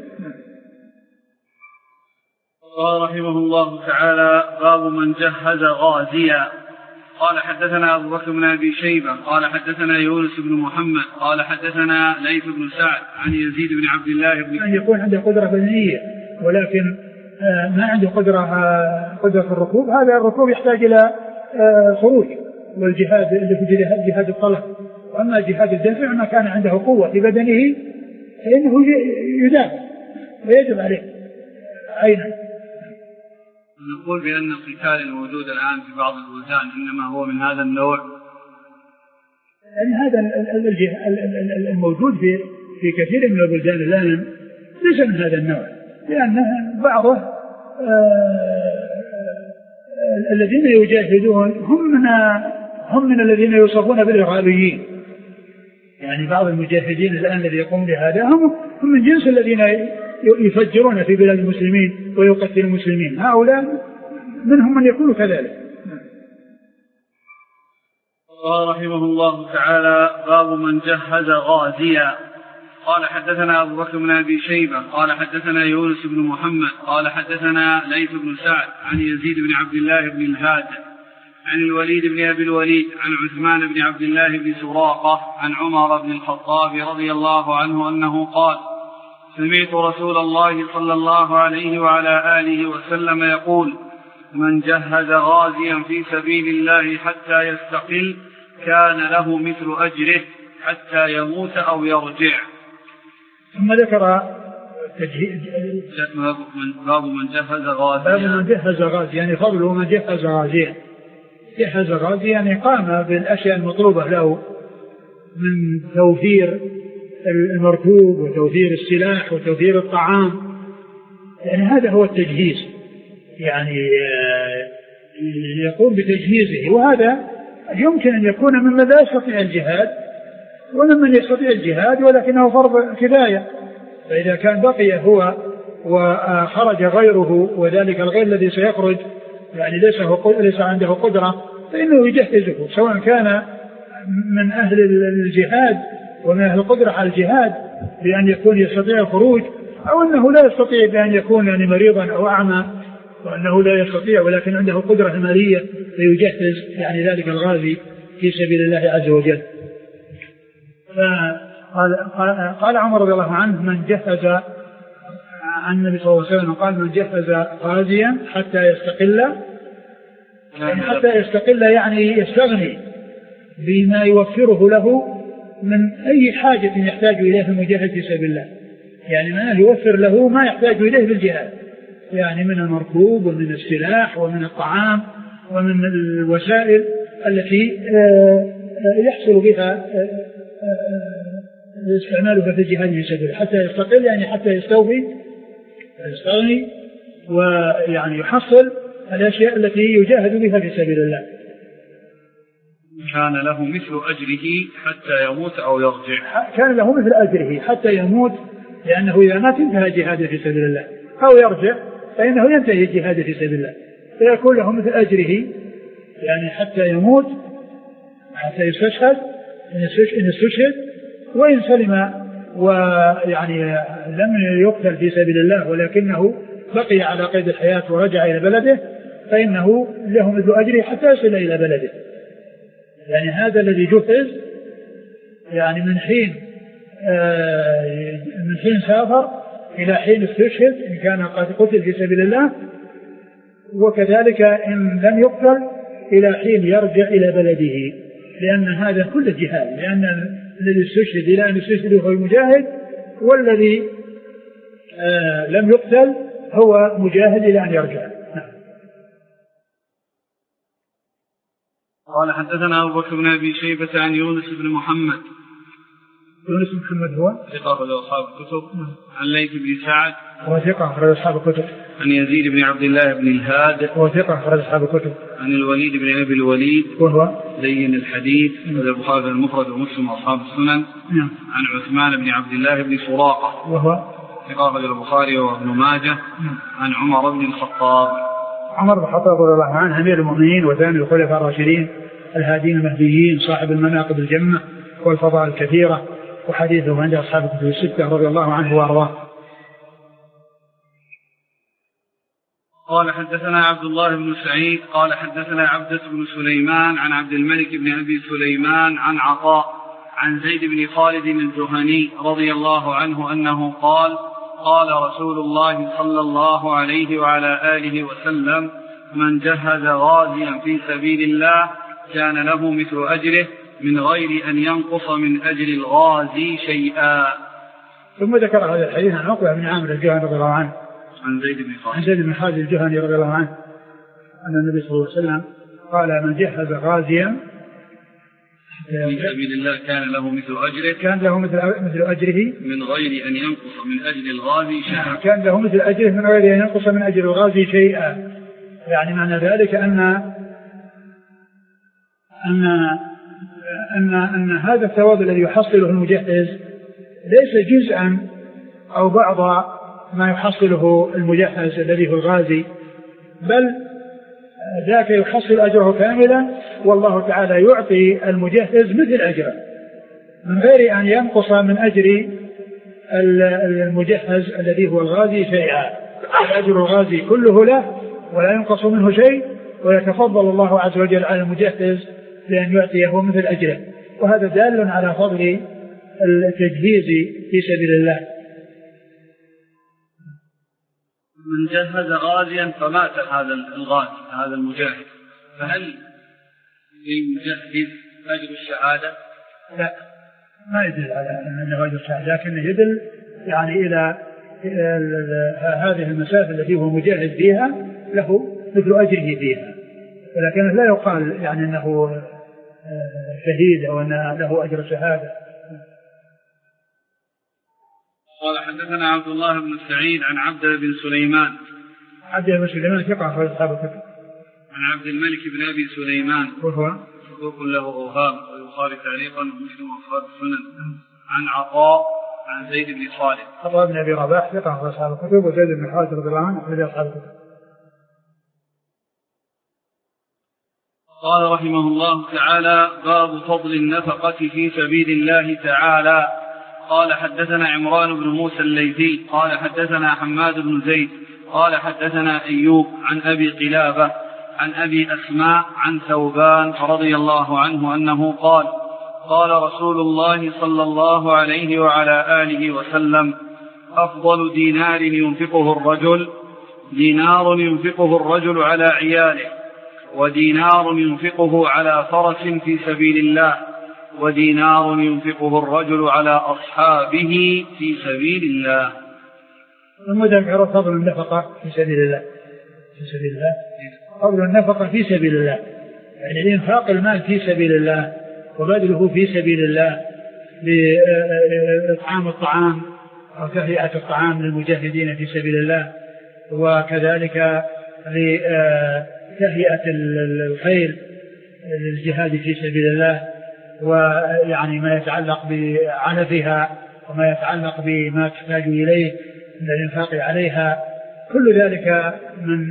قال رحمه الله تعالى: باب من جهز غازيا. قال حدثنا أبو بكر بن أبي شيبة قال حدثنا يونس بن محمد قال حدثنا ليث بن سعد عن يزيد بن عبد الله بن أن يكون عنده قدرة بدنية ولكن ما عنده قدرة في الركوب، هذا الركوب يحتاج إلى خروج، والجهاد اللي في جهاد الطلب. وأما جهاد الدفع ما كان عنده قوة في بدنه فإنه يدافع ويجب عليه عينا. نقول بأن القتال الموجود الآن في بعض البلدان إنما هو من هذا النوع، يعني هذا الموجود في كثير من البلدان الآن ليس من هذا النوع، لأن بعضه الذين يجاهدون هم من الذين يوصفون بالإرهابيين. يعني بعض المجاهدين الآن الذي يقوم بهذا هم من جنس الذين يفجرون في بلاد المسلمين ويقتل المسلمين، هؤلاء منهم من يكون كذلك. قال رحمه الله تعالى: باب من جهز غازيا. قال حدثنا أبو بكر بن أبي شيبة قال حدثنا يونس بن محمد قال حدثنا ليث بن سعد عن يزيد بن عبد الله بن الهاد عن الوليد بن أبي الوليد عن عثمان بن عبد الله بن سراقة عن عمر بن الخطاب رضي الله عنه أنه قال: سمعت رسول الله صلى الله عليه وعلى آله وسلم يقول: من جهز غازيا في سبيل الله حتى يستقل كان له مثل أجره حتى يموت أو يرجع. ثم ذكر باب من جهز غازيا. باب من جهز غازيا يعني فضل من جهز غازيا. جهز غازيا يعني قام بالأشياء المطلوبة له من توفير المركوب وتوفير السلاح وتوفير الطعام، يعني هذا هو التجهيز، يعني يقوم بتجهيزه. وهذا يمكن أن يكون ممن لا يستطيع الجهاد وممن يستطيع الجهاد ولكنه فرض كفاية، فإذا كان بقي هو وخرج غيره وذلك الغير الذي سيخرج يعني ليس عنده قدرة فإنه يجهزه، سواء كان من أهل الجهاد ومن أهل القدرة على الجهاد بأن يكون يستطيع الخروج، أو أنه لا يستطيع بأن يكون يعني مريضا أو أعمى وأنه لا يستطيع ولكن عنده قدرة مالية فيجهز يعني ذلك الغازي في سبيل الله عز وجل. قال عمر رضي الله عنه من جهز عن النبي صلى الله عليه وسلم قال من جهز غازيا حتى يستقل يعني يستغني بما يوفره له من أي حاجة يحتاج إليه في المجاهد في سبيل الله، يعني ما يوفر له ما يحتاج إليه في الجهاد، يعني من المركوب ومن السلاح ومن الطعام ومن الوسائل التي يحصل بها استعمالها في الجهاد في سبيل الله حتى يستقل، يعني حتى يستغني ويعني يحصل الأشياء التي يجاهد بها في سبيل الله. كان له مثل أجره حتى يموت أو يرجع. كان له مثل أجره حتى يموت، لأنه إذا مات انتهى جهاده في سبيل الله، أو يرجع فإنه ينتهي جهاده في سبيل الله، فيكون له مثل أجره يعني حتى يموت، حتى يستشهد إن استشهد، وإن سلم ويعني لم يقتل في سبيل الله ولكنه بقي على قيد الحياة ورجع إلى بلده فإنه له مثل أجره حتى يصل إلى بلده. يعني هذا الذي جهز يعني من حين سافر إلى حين استشهد إن كان قد قتل في سبيل الله، وكذلك إن لم يقتل إلى حين يرجع إلى بلده، لأن هذا كل جهاد، لأن الذي استشهد إلى أن يستشهد هو المجاهد، والذي لم يقتل هو مجاهد إلى أن يرجع. قال حدثنا أبو بكر بن أبي شيبة عن يونس بن محمد. يونس بن محمد هو ثقة أخرج أصحاب الكتب. عن ليث بن سعد هو ثقة أخرج أصحاب الكتب. عن يزيد بن عبد الله بن الهاد هو ثقة أخرج أصحاب الكتب. عن الوليد بن أبي الوليد وهو لين الحديث البخاري المفرد ومسلم وأصحاب السنن. عن عثمان بن عبد الله بن سراقة وهو ثقة أخرج البخاري وابن ماجه. عن عمر بن الخطاب. عمر بن الخطاب رضي الله عنه أمير المؤمنين وثاني الخلفاء الراشدين الهادين المهديين صاحب المناقب الجمة والفضائل الكثيرة، وحديثه عند أصحاب الكتب الستة رضي الله عنه وأرضاه. قال حدثنا عبد الله بن سعيد قال حدثنا عبدة بن سليمان عن عبد الملك بن أبي سليمان عن عطاء عن زيد بن خالد الجهني رضي الله عنه أنه قال قال رسول الله صلى الله عليه وعلى آله وسلم من جهز غازيا في سبيل الله كان له مثل أجره من غير أن ينقص من أجر الغازي شيئا. ثم ذكر هذا الحديث عن عقبة بن عامر الجهني رضي الله عنه عن زيد بن خالد الجهني رضي الله عنه أن النبي صلى الله عليه وسلم قال من جهز غازيا في سبيل الله كان له مثل مثل أجره من غير أن ينقص من أجر الغازي شيئا. كان له مثل أجره من غير أن ينقص من أجر الغازي شيئا. يعني معنى ذلك أن هذا الثواب الذي يحصله المجهز ليس جزءا أو بعض ما يحصله المجهز الذي هو الغازي، بل ذاك يحصل أجره كاملا، والله تعالى يعطي المجهز مثل أجره من غير أن ينقص من أجر المجهز الذي هو الغازي شيئا. الأجر الغازي كله له ولا ينقص منه شيء، ويتفضل الله عز وجل على المجهز بأن يعطيه مثل أجره، وهذا دال على فضل التجهيز في سبيل الله. من جهز غازيا فمات هذا الغازي هذا المجاهد، فهل للمجهز أجر الشهادة؟ لا، ما يدل على أنه أجر الشهادة، لكن يدل يعني إلى هذه المسافة التي هو مجاهد فيها له مثل أجره فيها، ولكن لا يقال يعني أنه شهيد أو أن له أجر الشهادة. قال حدثنا عبد الله بن سعيد عن عبد بن سليمان. عبد بن سليمان ثقة أخرج أصحاب الكتب. عن عبد الملك بن أبي سليمان وهو صدوق له أوهام والبخاري تعليقا ومسلم وأصحاب السنن. عن عطاء عن زيد بن خالد. عطاء بن أبي رباح ثقة أخرج أصحاب الكتب، وزيد بن خالد رضي الله عنه أخرج أصحاب الكتب. قال رحمه الله تعالى: باب فضل النفقة في سبيل الله تعالى. قال حدثنا عمران بن موسى الليثي قال حدثنا حماد بن زيد قال حدثنا أيوب عن أبي قلابة عن أبي أسماء عن ثوبان رضي الله عنه أنه قال: قال رسول الله صلى الله عليه وعلى آله وسلم: أفضل دينار ينفقه الرجل دينار ينفقه الرجل على عياله، ودينار ينفقه على فرس في سبيل الله، ودينار ينفقه الرجل على أصحابه في سبيل الله. المذكر فضل النفقة في سبيل الله، فضل النفقة في سبيل الله، يعني إنفاق المال في سبيل الله وبذله في سبيل الله لإطعام الطعام أو تهيئة الطعام للمجاهدين في سبيل الله، وكذلك لتهيئة الخيل للجهاد في سبيل الله، ويعني ما يتعلق بعنفها وما يتعلق بما تحتاج إليه من الإنفاق عليها، كل ذلك من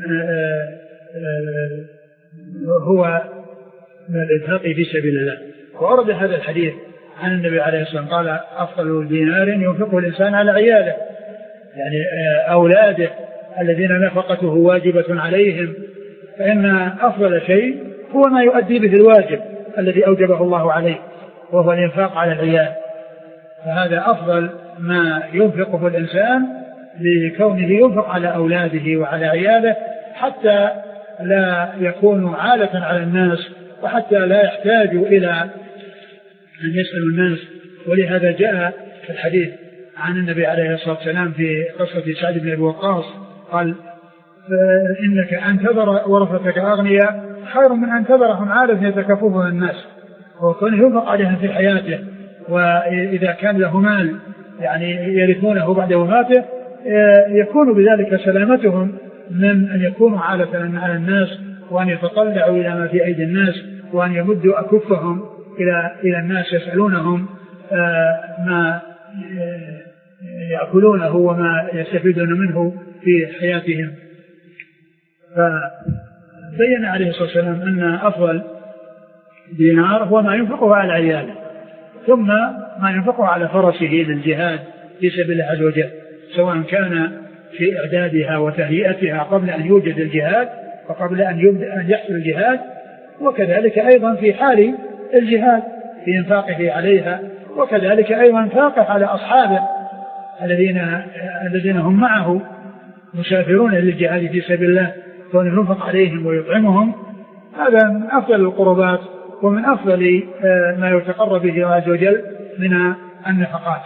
هو من الإنفاق في سبيل الله. وورد هذا الحديث عن النبي عليه الصلاة والسلام قال: أفضل دينار ينفقه الإنسان على عياله، يعني أولاده الذين نفقته واجبة عليهم، فإن أفضل شيء هو ما يؤدي به الواجب الذي أوجبه الله عليه، وهو الإنفاق على العيال. فهذا أفضل ما ينفقه الإنسان لكونه ينفق على أولاده وعلى عياله، حتى لا يكون عالة على الناس، وحتى لا يحتاج إلى أن يسأل الناس. ولهذا جاء في الحديث عن النبي عليه الصلاة والسلام في قصة سعد بن أبي وقاص قال: إنك أن تذر ورثتك أغنياء خير من أن تذرهم عالة يتكففون الناس. وكان ينفق عليهم في حياته، وإذا كان له مال يعني يرثونه بعد وفاته يكون بذلك سلامتهم من أن يكونوا عالة على الناس، وأن يتطلعوا إلى ما في أيدي الناس، وأن يمدوا أكفهم إلى الناس يسألونهم ما يأكلونه وما يستفيدون منه في حياتهم. فبين عليه الصلاة والسلام أن أفضل دينار هو ما ينفقه على عياله، ثم ما ينفقه على فرسه للجهاد في سبيل الله عز وجل، سواء كان في إعدادها وتهيئتها قبل أن يوجد الجهاد وقبل أن يحصل الجهاد، وكذلك أيضا في حال الجهاد في إنفاقه عليها، وكذلك أيضا إنفاقه على أصحابه الذين هم معه مسافرون للجهاد في سبيل الله، كون ينفق عليهم ويطعمهم. هذا من أفضل القربات ومن أفضل ما يتقرب به الله عز وجل من النفقات.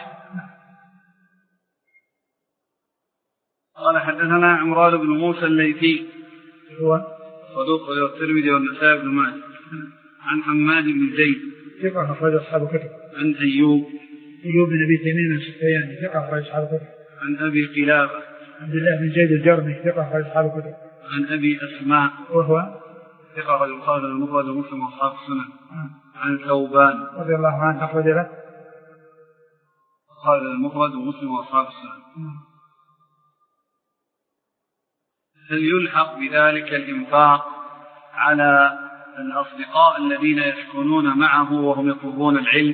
قال: حدثنا عمران بن موسى الليثي هو صدوق الترمذي والنسائي بن ماجه، عن حماد بن زيد ثقة أخرج أصحاب الكتب، عن أيوب بن أبي تميم السختياني ثقة أخرج أصحاب الكتب، عن أبي قلابة عبد الله بن زيد الجرمي ثقة أخرج أصحاب الكتب، عن أبي أسماء وهو ثقة أخرج البخاري المفرد ومسلم وأصحاب السنن، عن ثوبان رضي الله عنه أخرج له البخاري المفرد ومسلم وأصحاب السنن. هل يلحق بذلك الإنفاق على الأصدقاء الذين يسكنون معه وهم يطلبون العلم؟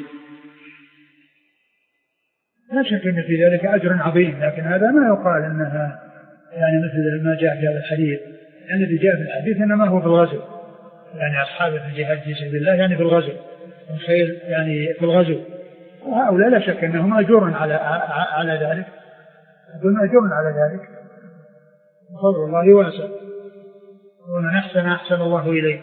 لا شك أن في ذلك أجر عظيم، لكن هذا ما يقال أنها يعني مثل ما جاء في هذا الحديث، يعني الذي جاء في الحديث إنما هو في الغزو، يعني أصحاب الجهاد في سبيل الله يعني في الغزو، الخير يعني في الغزو، وهؤلاء لا شك أنهم أجر على ذلك، أجر على ذلك، فضل الله واسع، ومن أحسن الله إليه.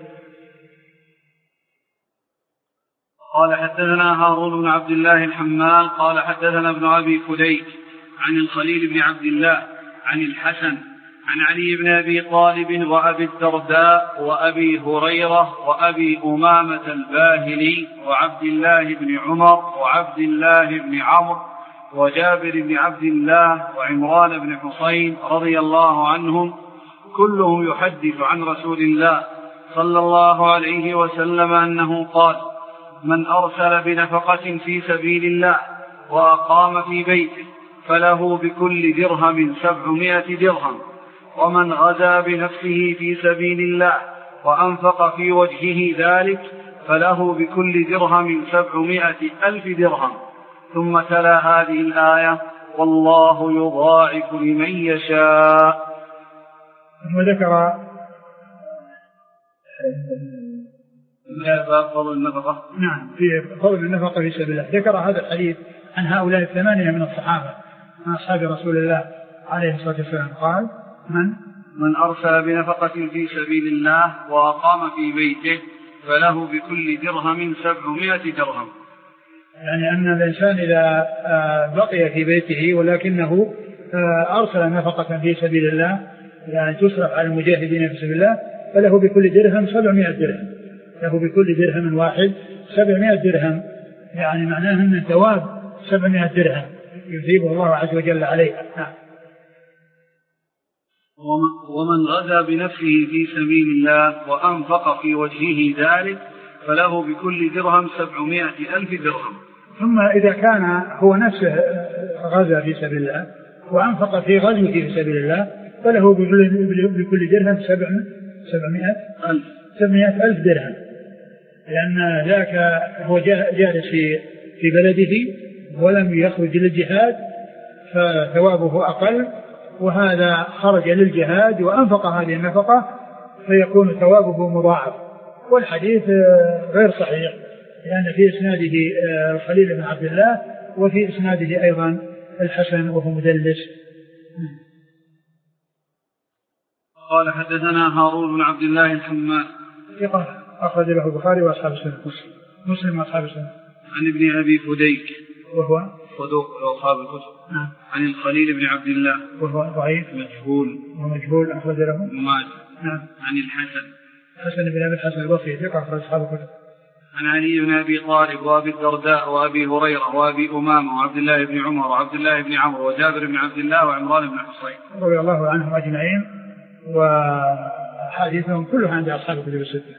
قال: حدثنا هارون بن عبد الله الحمال قال: حدثنا ابن أبي فديك عن الخليل بن عبد الله عن الحسن عن علي بن أبي طالب وأبي الدرداء وأبي هريرة وأبي أمامة الباهلي وعبد الله بن عمر وعبد الله بن عمرو وجابر بن عبد الله وعمران بن حسين رضي الله عنهم، كلهم يحدث عن رسول الله صلى الله عليه وسلم أنه قال: من أرسل بنفقة في سبيل الله وأقام في بيته فله بكل درهم 700 درهم، ومن غزا بنفسه في سبيل الله وأنفق في وجهه ذلك فله بكل درهم 700,000 درهم. ثم تلا هذه الآية: والله يضاعف لمن يشاء. وذكر باب فضل النفقة. نعم، في فضل النفقة في سبيل الله. ذكر هذا الحديث عن هؤلاء الثمانية من الصحابة من أصحاب رسول الله عليه الصلاة والسلام. قال: من أرسل بنفقة في سبيل الله وأقام في بيته فله بكل درهم 700 درهم. يعني أن الإنسان إذا بقي في بيته ولكنه أرسل نفقة في سبيل الله، يعني تصرف على المجاهدين في سبيل الله، فله بكل درهم 700 درهم، له بكل درهم واحد 700 درهم، يعني معناه أن ثواب 700 درهم يثيبه الله عز وجل عليها. ومن غزا بنفسه في سبيل الله وأنفق في وجهه ذلك فله بكل درهم 700,000 درهم. ثم إذا كان هو نفسه غزا في سبيل الله وأنفق في غزوه في سبيل الله فله بكل درهم 700,000 درهم، لأن ذاك هو جالس في بلده ولم يخرج للجهاد فثوابه أقل، وهذا خرج للجهاد وأنفق هذه النفقة فيكون ثوابه مضاعف. والحديث غير صحيح لأن في إسناده خليل بن عبد الله وفي إسناده أيضا الحسن وهو مدلس. قال: حدثنا هارون بن عبد الله الحمال ثقة أخرج له البخاري وأصحاب السنة، مسلم وأصحاب السنة. عن ابن أبي فديك وهو صدوق وأصحاب الكتب. عن الخليل بن عبد الله وهو ضعيف ومجهول أخرج له ماجه. عن الحسن بن أبي الحسن البصري ثقة أخرج أصحاب الكتب. عن علي بن أبي طالب وأبي الدرداء وأبي هريرة وأبي أمامة وعبد الله بن عمر وعبد الله بن عمرو وجابر بن عبد الله وعمران بن حصين رضي الله عنهم أجمعين، وحديثهم كلها عند أصحاب الكتب الستة.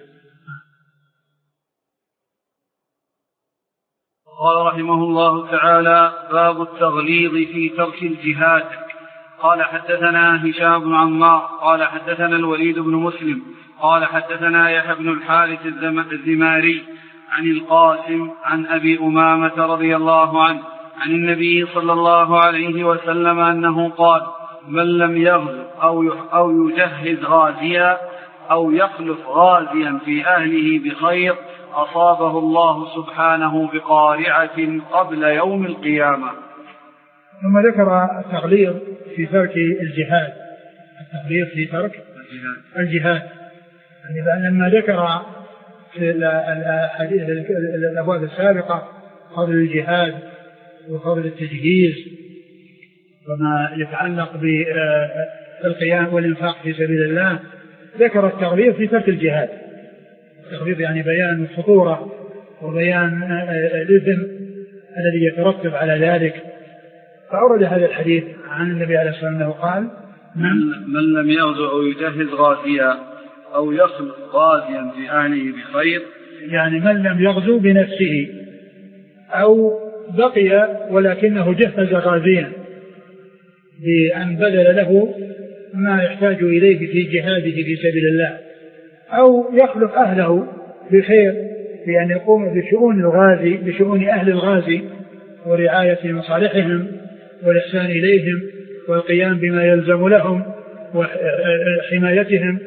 قال رحمه الله تعالى: باب التغليظ في ترك الجهاد. قال: حدثنا هشام بن عمار قال حدثنا الوليد بن مسلم قال حدثنا يحيى بن الحارث الزماري عن القاسم عن أبي أمامة رضي الله عنه عن النبي صلى الله عليه وسلم أنه قال: من لم يغزو أو يجهز غازيا أو يخلف غازيا في أهله بخير أصابه الله سبحانه بقارعة قبل يوم القيامة. ثم ذكر التغليظ في ترك الجهاد، التغليظ في ترك الجهاد، يعني لما ذكر في الأبواب السابقة فضل الجهاد وفضل التجهيز وما يتعلق بالقيام والإنفاق في سبيل الله، ذكر التغليظ في ترك الجهاد. التغليظ يعني بيان الخطورة وبيان الإثم الذي يترتب على ذلك. فأورد هذا الحديث عن النبي عليه الصلاة والسلام قال: من لم يغزو أو يجهز غازيا أو يخلف غازيا في أهله بخير، يعني من لم يغزو بنفسه أو بقي ولكنه جهز غازيا بأن بذل له ما يحتاج إليه في جهاده في سبيل الله، أو يخلف أهله بخير بأن يقوم بشؤون الغازي بشؤون أهل الغازي ورعاية مصالحهم والإحسان إليهم والقيام بما يلزم لهم وحمايتهم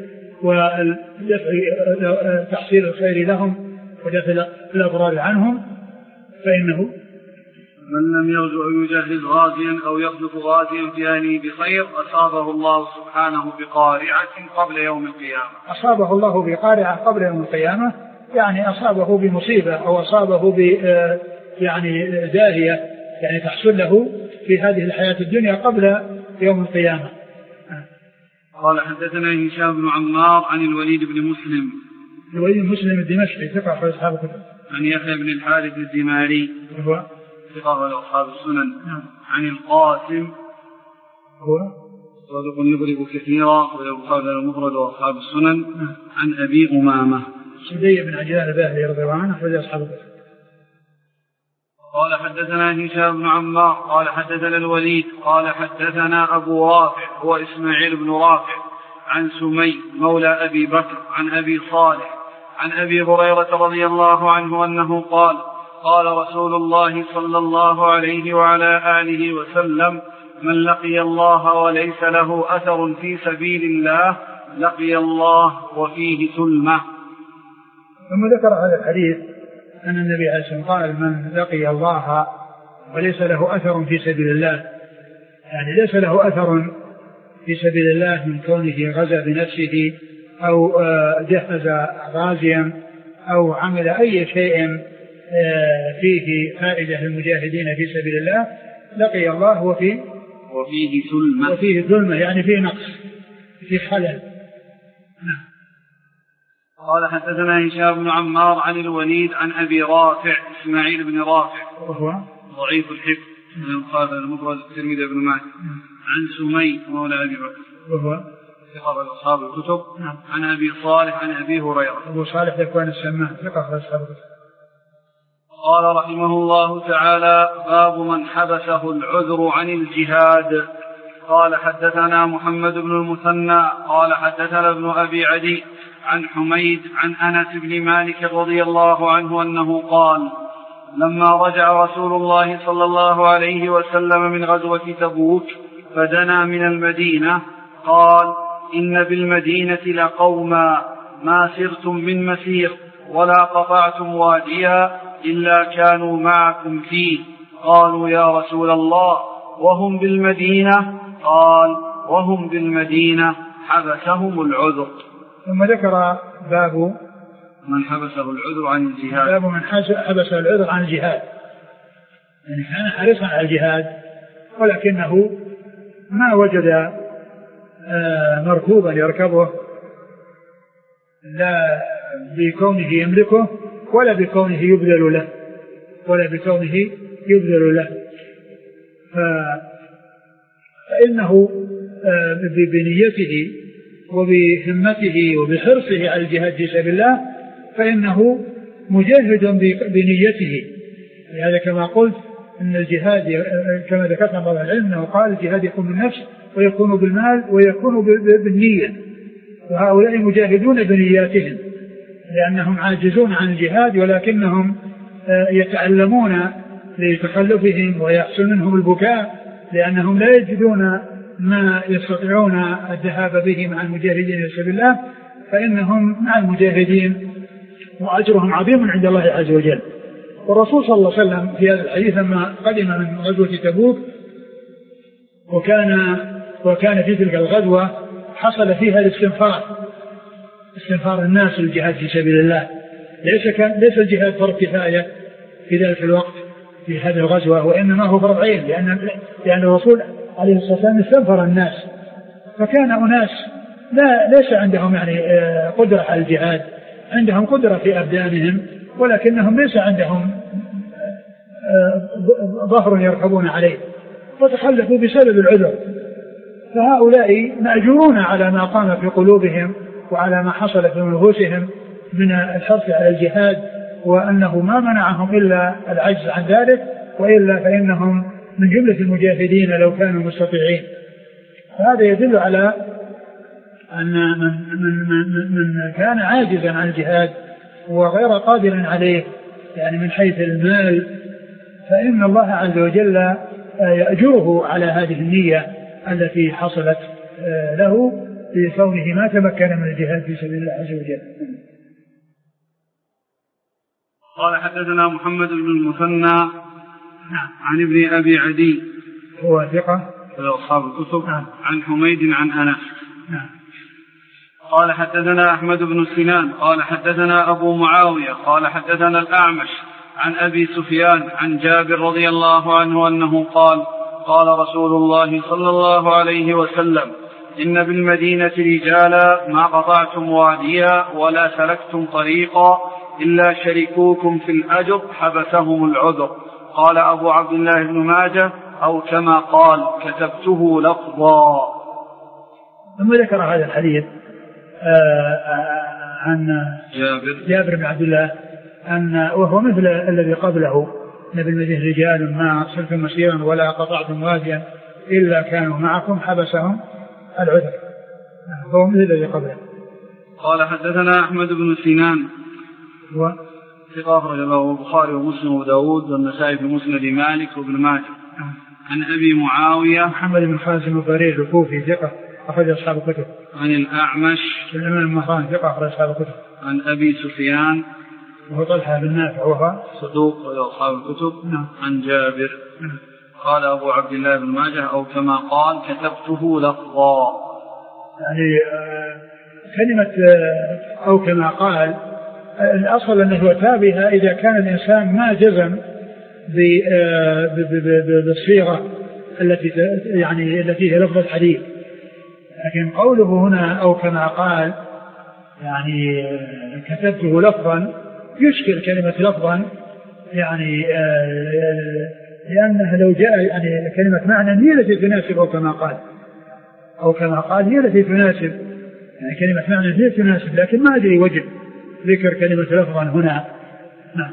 وتحصيل الخير لهم ودفع الأضرار عنهم، فإنه من لم يغزو أو يجهز غازيا أو يخلف غازيا في أهله بخير أصابه الله سبحانه بقارعة قبل يوم القيامة. أصابه الله بقارعة قبل يوم القيامة، يعني أصابه بمصيبة أو أصابه يعني داهية يعني تحصل له في هذه الحياة الدنيا قبل يوم القيامة. قال: حدثنا هشام بن عمار عن الوليد بن مسلم. الوليد بن مسلم الدمشقي ثقة في أصحاب الكتب. عن يحيى بن الحارث الزماري هو ثقة في أصحاب السنن. عن القاسم هو صدوق يضرب كثيرا ويبخل المفرد وأصحاب السنن. عن أبي أمامة سدي بن عجلان الباهلي رضي الله عنه أخرج أصحاب الكتب. قال: حدثنا هشام بن عمار قال حدثنا الوليد قال حدثنا أبو رافع هو إسماعيل بن رافع عن سمي مولى أبي بكر عن أبي صالح عن أبي هريرة رضي الله عنه أنه قال: قال رسول الله صلى الله عليه وعلى آله وسلم: من لقي الله وليس له أثر في سبيل الله لقي الله وفيه ثلمة. ثم ذكر هذا الحديث أن النبي عليه الصلاة والسلام قال من لقي الله وليس له أثر في سبيل الله، يعني ليس له أثر في سبيل الله من كونه غزا بنفسه أو جهز غازيا أو عمل أي شيء فيه فائدة للمجاهدين في سبيل الله، لقي الله وفيه ظلمة يعني فيه نقص، فيه خلل. قال حدثنا هشام بن عمار عن الوليد عن أبي رافع إسماعيل بن رافع وهو ضعيف الحفظ من قال المفرد الترمذي بن ماجه عن سمي مولى أبي بكر وهو ثقة أصحاب الكتب عن أبي صالح عن أبي هريرة. أبو صالح ذكوان السمان ثقة أصحاب الكتب. قال رحمه الله تعالى باب من حبسه العذر عن الجهاد. قال حدثنا محمد بن المثنى قال حدثنا ابن أبي عدي عن حميد عن أنس بن مالك رضي الله عنه أنه قال لما رجع رسول الله صلى الله عليه وسلم من غزوة تبوك فدنا من المدينة قال إن بالمدينة لقوما ما سرتم من مسير ولا قطعتم واديا إلا كانوا معكم فيه. قالوا يا رسول الله وهم بالمدينة؟ قال وهم بالمدينة حبسهم العذر. ثم ذكر باب من حبسه العذر عن الجهاد. باب من حبسه العذر عن الجهاد، يعني كان حريصا على الجهاد ولكنه ما وجد مركوبا يركبه لا بكونه يملكه ولا بكونه يبذل له فإنه بنيته وبهمته وبحرصه على الجهاد في سبيل الله فإنه مجاهد بنيته. لهذا كما قلت أن الجهاد كما ذكرنا بعض العلم أنه قال الجهاد يكون بالنفس ويكون بالمال ويكون بالنية، وهؤلاء مجاهدون بنياتهم لأنهم عاجزون عن الجهاد ولكنهم يتعلمون لتخلفهم ويحصل منهم البكاء لأنهم لا يجدون ما يستطيعون الذهاب به مع المجاهدين في سبيل الله، فإنهم مع المجاهدين وأجرهم عظيم عند الله عز وجل. والرسول صلى الله عليه وسلم في هذا الحديث لما قدم من غزوة تبوك وكان في تلك الغزوة حصل فيها استنفار الناس للجهاد في سبيل الله. ليس الجهاد فرض كفاية في ذلك الوقت في هذه الغزوة، وإنما هو فرض عين لأن الرسول عليه الصلاة والسلام استنفر الناس، فكان أناس ليس عندهم يعني قدرة على الجهاد، عندهم قدرة في أبدانهم ولكنهم ليس عندهم ظهر يركبون عليه فتخلفوا بسبب العذر. فهؤلاء مأجورون على ما قام في قلوبهم وعلى ما حصل في نفوسهم من الحرص على الجهاد، وأنه ما منعهم إلا العجز عن ذلك، وإلا فإنهم من جملة المجاهدين لو كانوا مستطيعين. فهذا يدل على أن من كان عاجزا عن الجهاد وغير قادر عليه يعني من حيث المال فإن الله عز وجل يأجره على هذه النية التي حصلت له بكونه ما تمكن من الجهاد في سبيل الله عز وجل. قال حدثنا محمد بن المثنى عن ابن أبي عدي هو ثقة أصحاب الكتب عن حميد عن أنس. قال حدثنا أحمد بن سنان قال حدثنا أبو معاوية قال حدثنا الأعمش عن أبي سفيان عن جابر رضي الله عنه أنه قال قال رسول الله صلى الله عليه وسلم إن بالمدينة رجالا ما قطعتم واديا ولا سلكتم طريقا إلا شركوكم في الأجر حبسهم العذر. قال أبو عبد الله بن ماجه أو كما قال كتبته لفظا. ثم ذكر هذا الحديث عن جابر بن عبد الله وهو مثل الذي قبله إن بالمدينة رجال ما سلكتم مسيرا ولا قطعتم واديا إلا كانوا معكم حبسهم العذر، هو مثل الذي قبله. قال حدثنا أحمد بن سنان ثقة أخرج له البخاري ومسلم وداود والنسائي في مسند مالك وابن ماجه. عن أبي معاوية محمد بن خازم الفريج الكوفي ثقة أخرج أصحاب الكتب. عن الأعمش الإمام المهران ثقة أخرج أصحاب الكتب. عن أبي سفيان وهو طلحة بن نافع وهو صدوق وأصحاب الكتب. عن جابر. قال أبو عبد الله بن ماجه أو كما قال كتبته لفظا. يعني كلمة أو كما قال الأصل أنه يتابعها إذا كان الإنسان ما جزم بالصيغة التي هي لفظ الحديث. لكن قوله هنا أو كما قال يعني كتبته لفظا يشكل كلمة لفظا يعني لأنها لو جاء يعني كلمة معنى هي التي تناسب أو كما قال هي التي تناسب يعني كلمة معنى هي تناسب، لكن ما أدري وجه ذكر كلمة لفظا هنا. نعم.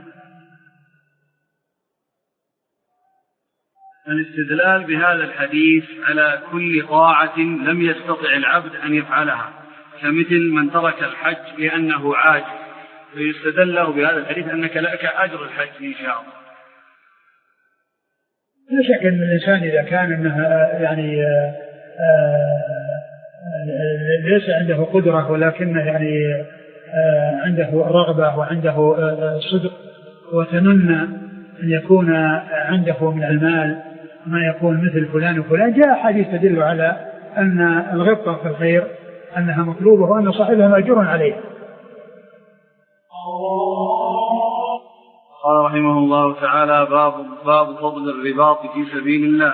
الاستدلال بهذا الحديث على كل طاعة لم يستطع العبد أن يفعلها كمثل من ترك الحج لأنه عاجز، فيستدل له بهذا الحديث أنك لك أجر الحج إن شاء الله. لا شك أن الإنسان إذا كان أنها يعني ليس عنده قدرة ولكنه يعني عنده رغبة وعنده صدق وتمنى أن يكون عنده من المال ما يكون مثل فلان وفلان، جاء حديث تدل على أن الغبطة في الخير أنها مطلوبة وأن صاحبها مأجور عليه. قال رحمه الله تعالى باب فضل الرباط في سبيل الله.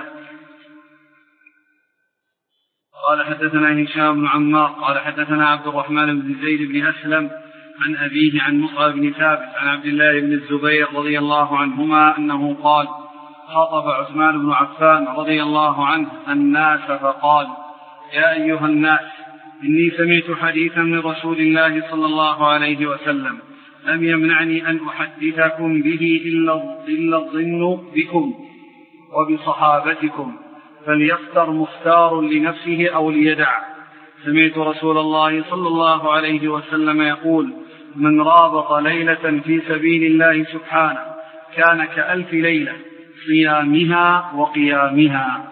قال حدثنا هشام بن عمار قال حدثنا عبد الرحمن بن زيد بن أسلم عن أبيه عن مصعب بن ثابت عن عبد الله بن الزبير رضي الله عنهما أنه قال خطب عثمان بن عفان رضي الله عنه الناس فقال يا أيها الناس إني سمعت حديثا من رسول الله صلى الله عليه وسلم لم يمنعني أن أحدثكم به إلا الظن بكم وبصحابتكم فليختر مختار لنفسه أو ليدع. سمعت رسول الله صلى الله عليه وسلم يقول من رابط ليلة في سبيل الله سبحانه كان كألف ليلة صيامها وقيامها.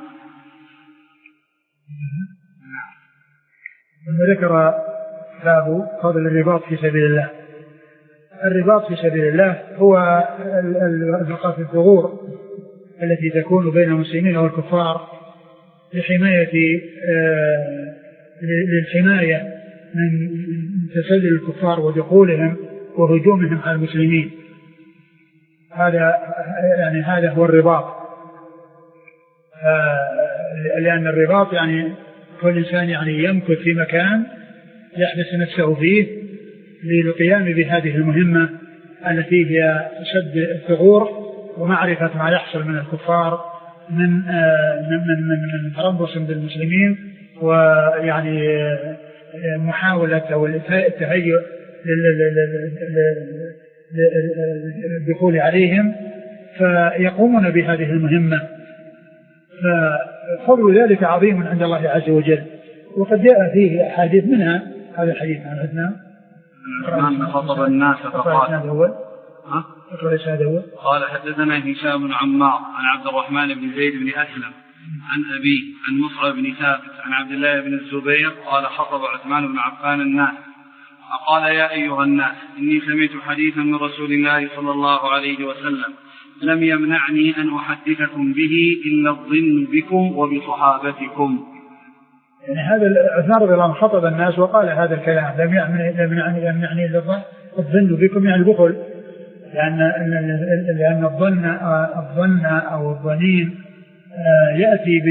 ثم ذكر باب فضل الرباط في سبيل الله. الرباط في سبيل الله هو البقاء في الثغور التي تكون بين المسلمين والكفار للحماية من تسلل الكفار ودخولهم وهجومهم على المسلمين. هذا هو الرباط. لأن الرباط يعني كل إنسان يعني يمكث في مكان يحبس نفسه فيه للقيام بهذه المهمة التي هي سد الثغور ومعرفة ما يحصل من الكفار من تربص بالمسلمين ويعني محاولة أو التهيؤ للدخول عليهم فيقومون بهذه المهمة. ففضل ذلك عظيم عند الله عز وجل. وقد جاء فيه أحاديث منها هذا الحديث عن عثمان خطب الناس فقال قال حدثنا هشام بن عمار عن عبد الرحمن بن زيد بن أسلم عن أبيه عن مصعب بن ثابت عن عبد الله بن الزبير قال خطب عثمان بن عفان الناس فقال يا أيها الناس إني سمعت حديثا من رسول الله صلى الله عليه وسلم لم يمنعني أن أحدثكم به إلا الظن بكم وبصحابتكم. يعني هذا عثمان رضي الله عنه خطب الناس وقال هذا الكلام لم يمنعني إلا الظن بكم يعني البخل، لأن الظن أو الظنين يأتي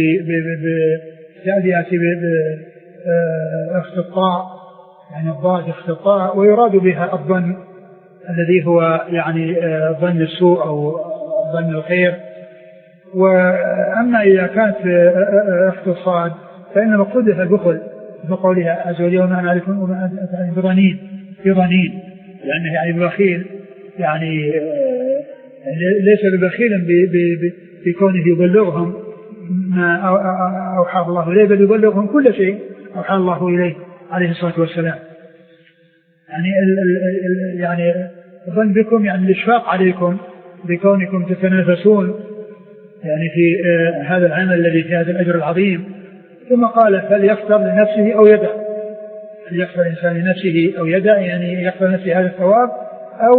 باختطاء يعني الضاد اختطاء ويراد بها الظن الذي هو يعني ظن السوء أو ظن الخير. وأما إذا كانت اختصاد فإن مقصودها البخل بقولها عز وجل وما أنا عليكم وما بظنين لأنه يعني بخيل يعني ليس ببخيل بكونه يبلغهم ما أوحى الله إليه بل يبلغهم كل شيء أوحى الله إليه عليه الصلاة والسلام. يعني ظن بكم يعني الإشفاق عليكم بكونكم تتنافسون يعني في هذا العمل الذي في هذا الأجر العظيم. ثم قال فليختر لنفسه أو يدع، فليختر الإنسان لنفسه أو يدع يعني يختر نفسه هذا الثواب أو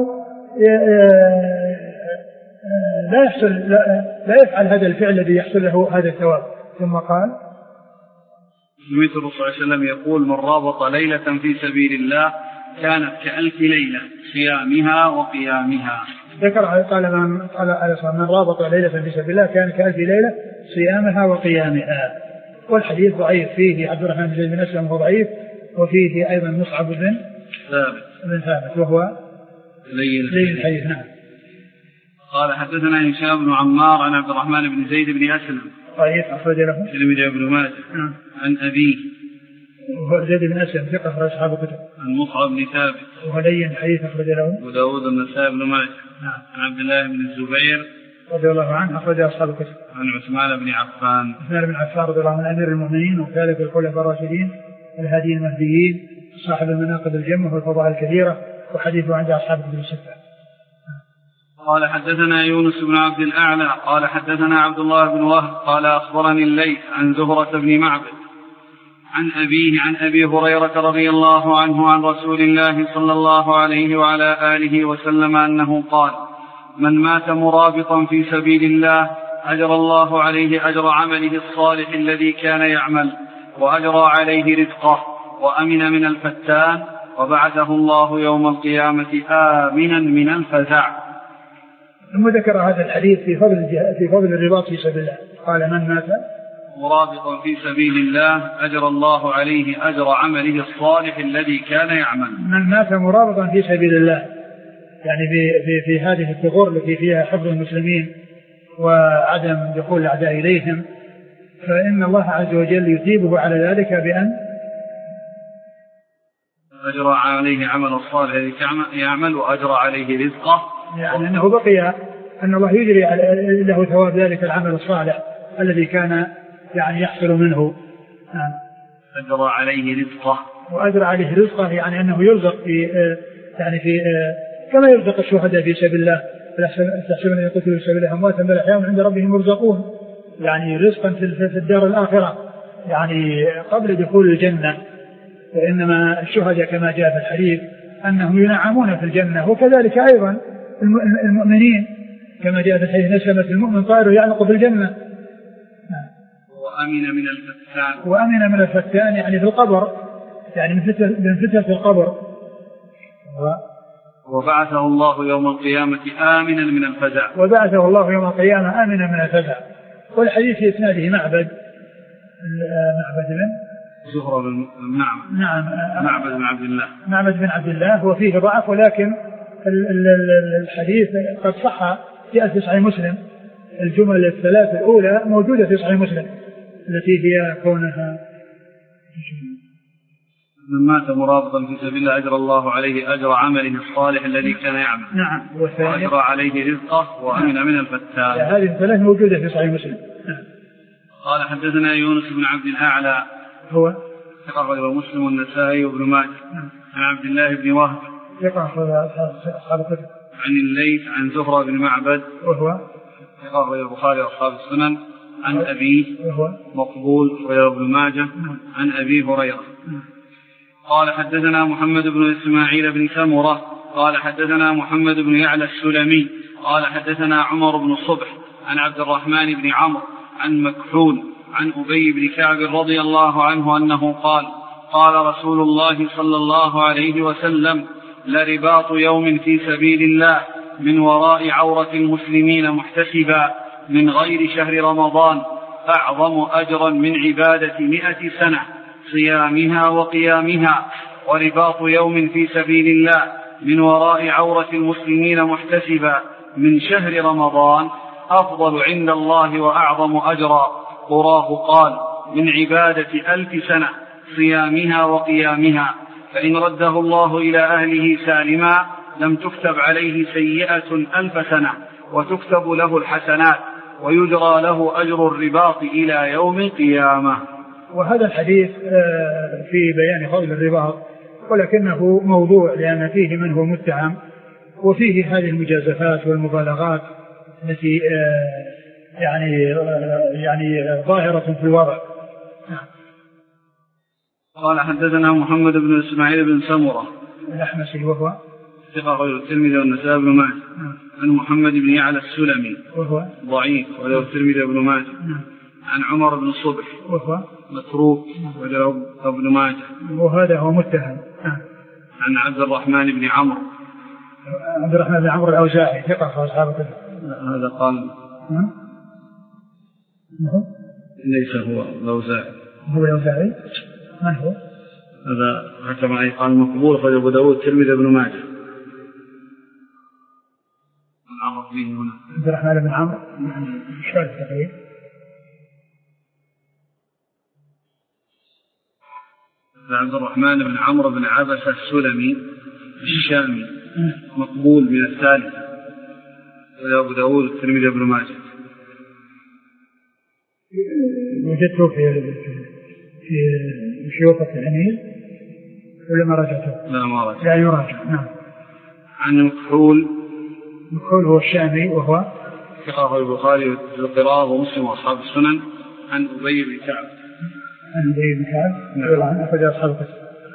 لا يحصل لا يفعل هذا الفعل الذي يحصل له هذا الثواب. ثم قال سمعت الرسول صلى الله عليه وسلم يقول من رابط ليلة في سبيل الله كانت كألف ليلة صيامها وقيامها. ذكر قال من رابط ليلة في سبيل الله كانت كألف ليلة صيامها وقيامها. والحديث ضعيف، فيه عبد الرحمن بن أسلم وهو ضعيف، وفيه أيضا مصعب بن ثابت وهو لين الحديث. نعم. قال حدثنا هشام بن عمار عن عبد الرحمن بن زيد بن أسلم ضعيف أخرج له تلميذ ابن ماجه. عن أبيه وهو زيد بن أسلم ثقة أخرج أصحاب الكتب. عن مصعب بن ثابت وهو لين الحديث أخرج له أبو داود النسائي بن ماجه. عن عبد الله بن الزبير رضي الله عنه أخرج أصحاب الكتب. عن عثمان بن عفان رضي الله عنه أمير المؤمنين وثالث الخلفاء الراشدين الهادي المهديين صاحب المناقب الجمة والفضائل الكثيرة، وحديثه عند أصحاب الكتب الستة. قال حدثنا يونس بن عبد الأعلى قال حدثنا عبد الله بن وهب قال أخبرني الليث عن زهرة بن معبد عن أبيه عن أبي هريرة رضي الله عنه عن رسول الله صلى الله عليه وعلى آله وسلم أنه قال من مات مرابطا في سبيل الله أجر الله عليه أجر عمله الصالح الذي كان يعمل، وأجرى عليه رزقه، وأمن من الفتان، وبعثه الله يوم القيامة آمنا من الفزع. ثم ذكر هذا الحديث في فضل الرباط في سبيل الله. قال من مات مرابطا في سبيل الله أجر الله عليه أجر عمله الصالح الذي كان يعمل. من مات مرابطا في سبيل الله يعني في هذه الثغور التي فيها حفظ المسلمين وعدم دخول الأعداء إليهم، فإن الله عز وجل يثيبه على ذلك بأن أجر عليه عمل الصالح الذي يعمل وأجر عليه رزقه، يعني أنه بقي أن الله يجري له ثواب ذلك العمل الصالح الذي كان يعني يحصل منه. أجر عليه رزقه، وأجر عليه رزقه يعني أنه يرزق في كما يرزق الشهداء في سبيل الله، تحسبون أن يقتلوا في سبيل الله أمواتا بل أحياء عند ربهم يرزقون، يعني رزقا في الدار الآخرة يعني قبل دخول الجنة. فإنما الشهداء كما جاء في الحديث أنهم ينعمون في الجنة، وكذلك أيضا المؤمنين كما جاء في الحديث نسمة المؤمن طائر يعلق في الجنة. وأمن من الفتان يعني في القبر، يعني من فتنة في القبر. وبعثه الله يوم القيامة آمنا من الفزع. وبعثه الله يوم القيامة آمنا من الفزع. والحديث في إسناده معبد بن زهرة بن معبد بن عبد الله. معبد بن عبد الله وفيه ضعف، ولكن الحديث قد صح في صحيح مسلم. الجمل الثلاث الأولى موجودة في صحيح مسلم التي هي كونها من مات مرابطا في سبيل الله أجر الله عليه أجر عمله الصالح الذي كان يعمل. نعم. وأجر عليه رزقه وأمن من الفتان. هذه الثلاث موجودة في صحيح مسلم. قال حدثنا يونس بن عبد الأعلى هو ثقة مسلم والنسائي وابن ماجه. عن عبد الله بن وهب ثقة أصحاب الكتب. عن الليث عن زهرة بن معبد وهو ثقة البخاري وأصحاب السنن. عن أبيه وهو مقبول وابن ماجه. عن أبي هريرة. قال حدثنا محمد بن إسماعيل بن سمرة قال حدثنا محمد بن يعلى السلمي قال حدثنا عمر بن صبح عن عبد الرحمن بن عمرو عن مكحول عن أبي بن كعب رضي الله عنه أنه قال قال رسول الله صلى الله عليه وسلم لرباط يوم في سبيل الله من وراء عورة المسلمين محتسبا من غير شهر رمضان أعظم أجرا من عبادة 100 سنة صيامها وقيامها، ورباط يوم في سبيل الله من وراء عورة المسلمين محتسبا من شهر رمضان أفضل عند الله وأعظم أجرا. قراه قال من عبادة 1000 سنة صيامها وقيامها، فإن رده الله إلى أهله سالما لم تكتب عليه سيئة 1000 سنة وتكتب له الحسنات ويجرى له أجر الرباط إلى يوم القيامة. وهذا الحديث في بيان فضل الرباط، ولكنه موضوع لأن فيه من هو متهم وفيه هذه المجازفات والمبالغات التي يعني ظاهرة في الوضع. قال حدثنا محمد بن إسماعيل بن سمرة الأحمسي وهو ثقة أخرجه الترمذي والنسائي بن ماجه. عن محمد بن يعلى السلمي وهو ضعيف وله الترمذي بن ماجه. عن عمر بن الصبح وهو متروك وله ابن ماجه، وهذا هو متهم. عن عبد الرحمن بن عمرو الأوزاعي ثقة في أصحاب الكتب. هذا قال ليس هو الأوزاعي. هو الأوزاعي؟ من هو؟ هذا حكم عليه قال مقبول أخرجه أبو داود الترمذي بن ماجه. عبد الرحمن بن عمرو شو التقريب؟ عبد الرحمن بن عمرو بن عبسة السلمي الشامي مقبول من الثالث وله أبو داود الترمذي بن ماجه. وجدته في شيوخ التلاميذ ولا ما راجعته؟ لا ما راجع. لا يراجع. نعم. عن مكحول هو الشامي وهو ثقة البخاري في القراءة ومسلم وأصحاب السنن. عن أبي بن كعب نعم. أخرج أصحاب الكتب.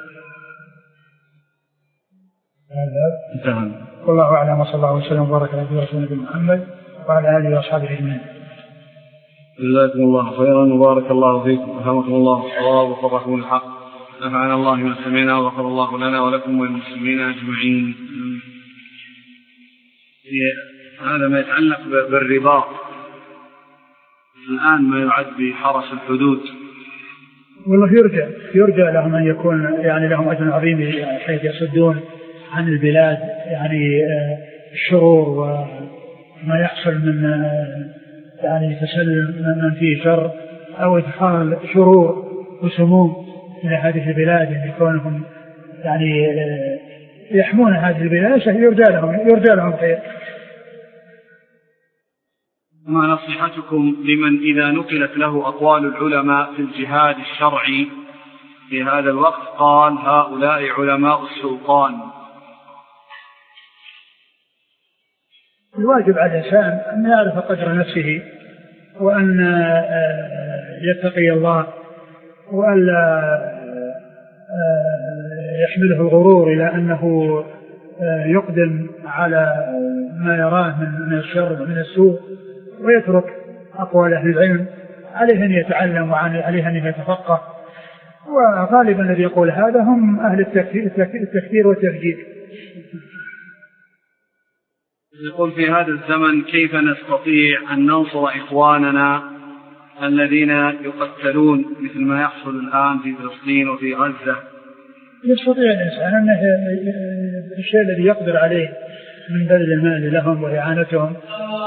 انتهى. والله أعلم وصلى الله وسلم وبارك على رسولنا محمد وعلى آله وأصحابه أجمعين. جزاكم الله خيرا وبارك الله فيكم وفهمكم الله الصواب ووفقكم الحق. نفعنا الله ما سمعنا وغفر الله لنا ولكم وللمسلمين أجمعين. هذا ما يتعلق بالرباط الآن ما يعد بحرس الحدود. والله يرجع لهم أن يكون يعني لهم أجر عظيم حيث يصدون عن البلاد يعني الشرور وما يحصل من يعني تسلم من فيه شر أو إدخال شرور وسموم إلى هذه البلاد يعني كونهم يعني يحمون هذه البلاد يرجع لهم خير. ما نصيحتكم لمن إذا نقلت له أقوال العلماء في الجهاد الشرعي في هذا الوقت قال هؤلاء علماء السلطان؟ الواجب على الإنسان أن يعرف قدر نفسه وأن يتقي الله وألا يحمله الغرور إلى أنه يقدم على ما يراه من الشر ومن السوء ويترك أقوال أهل العلم. عليه أن يتعلم وعليه أن يتفقه، وغالبا الذي يقول هذا هم أهل التكفير والتفجير. يقول في هذا الزمن كيف نستطيع أن ننصر إخواننا الذين يقتلون مثل ما يحصل الآن في فلسطين وفي غزة؟ يستطيع الإنسان أنه الشيء الذي يقدر عليه من بذل المال لهم وإعانتهم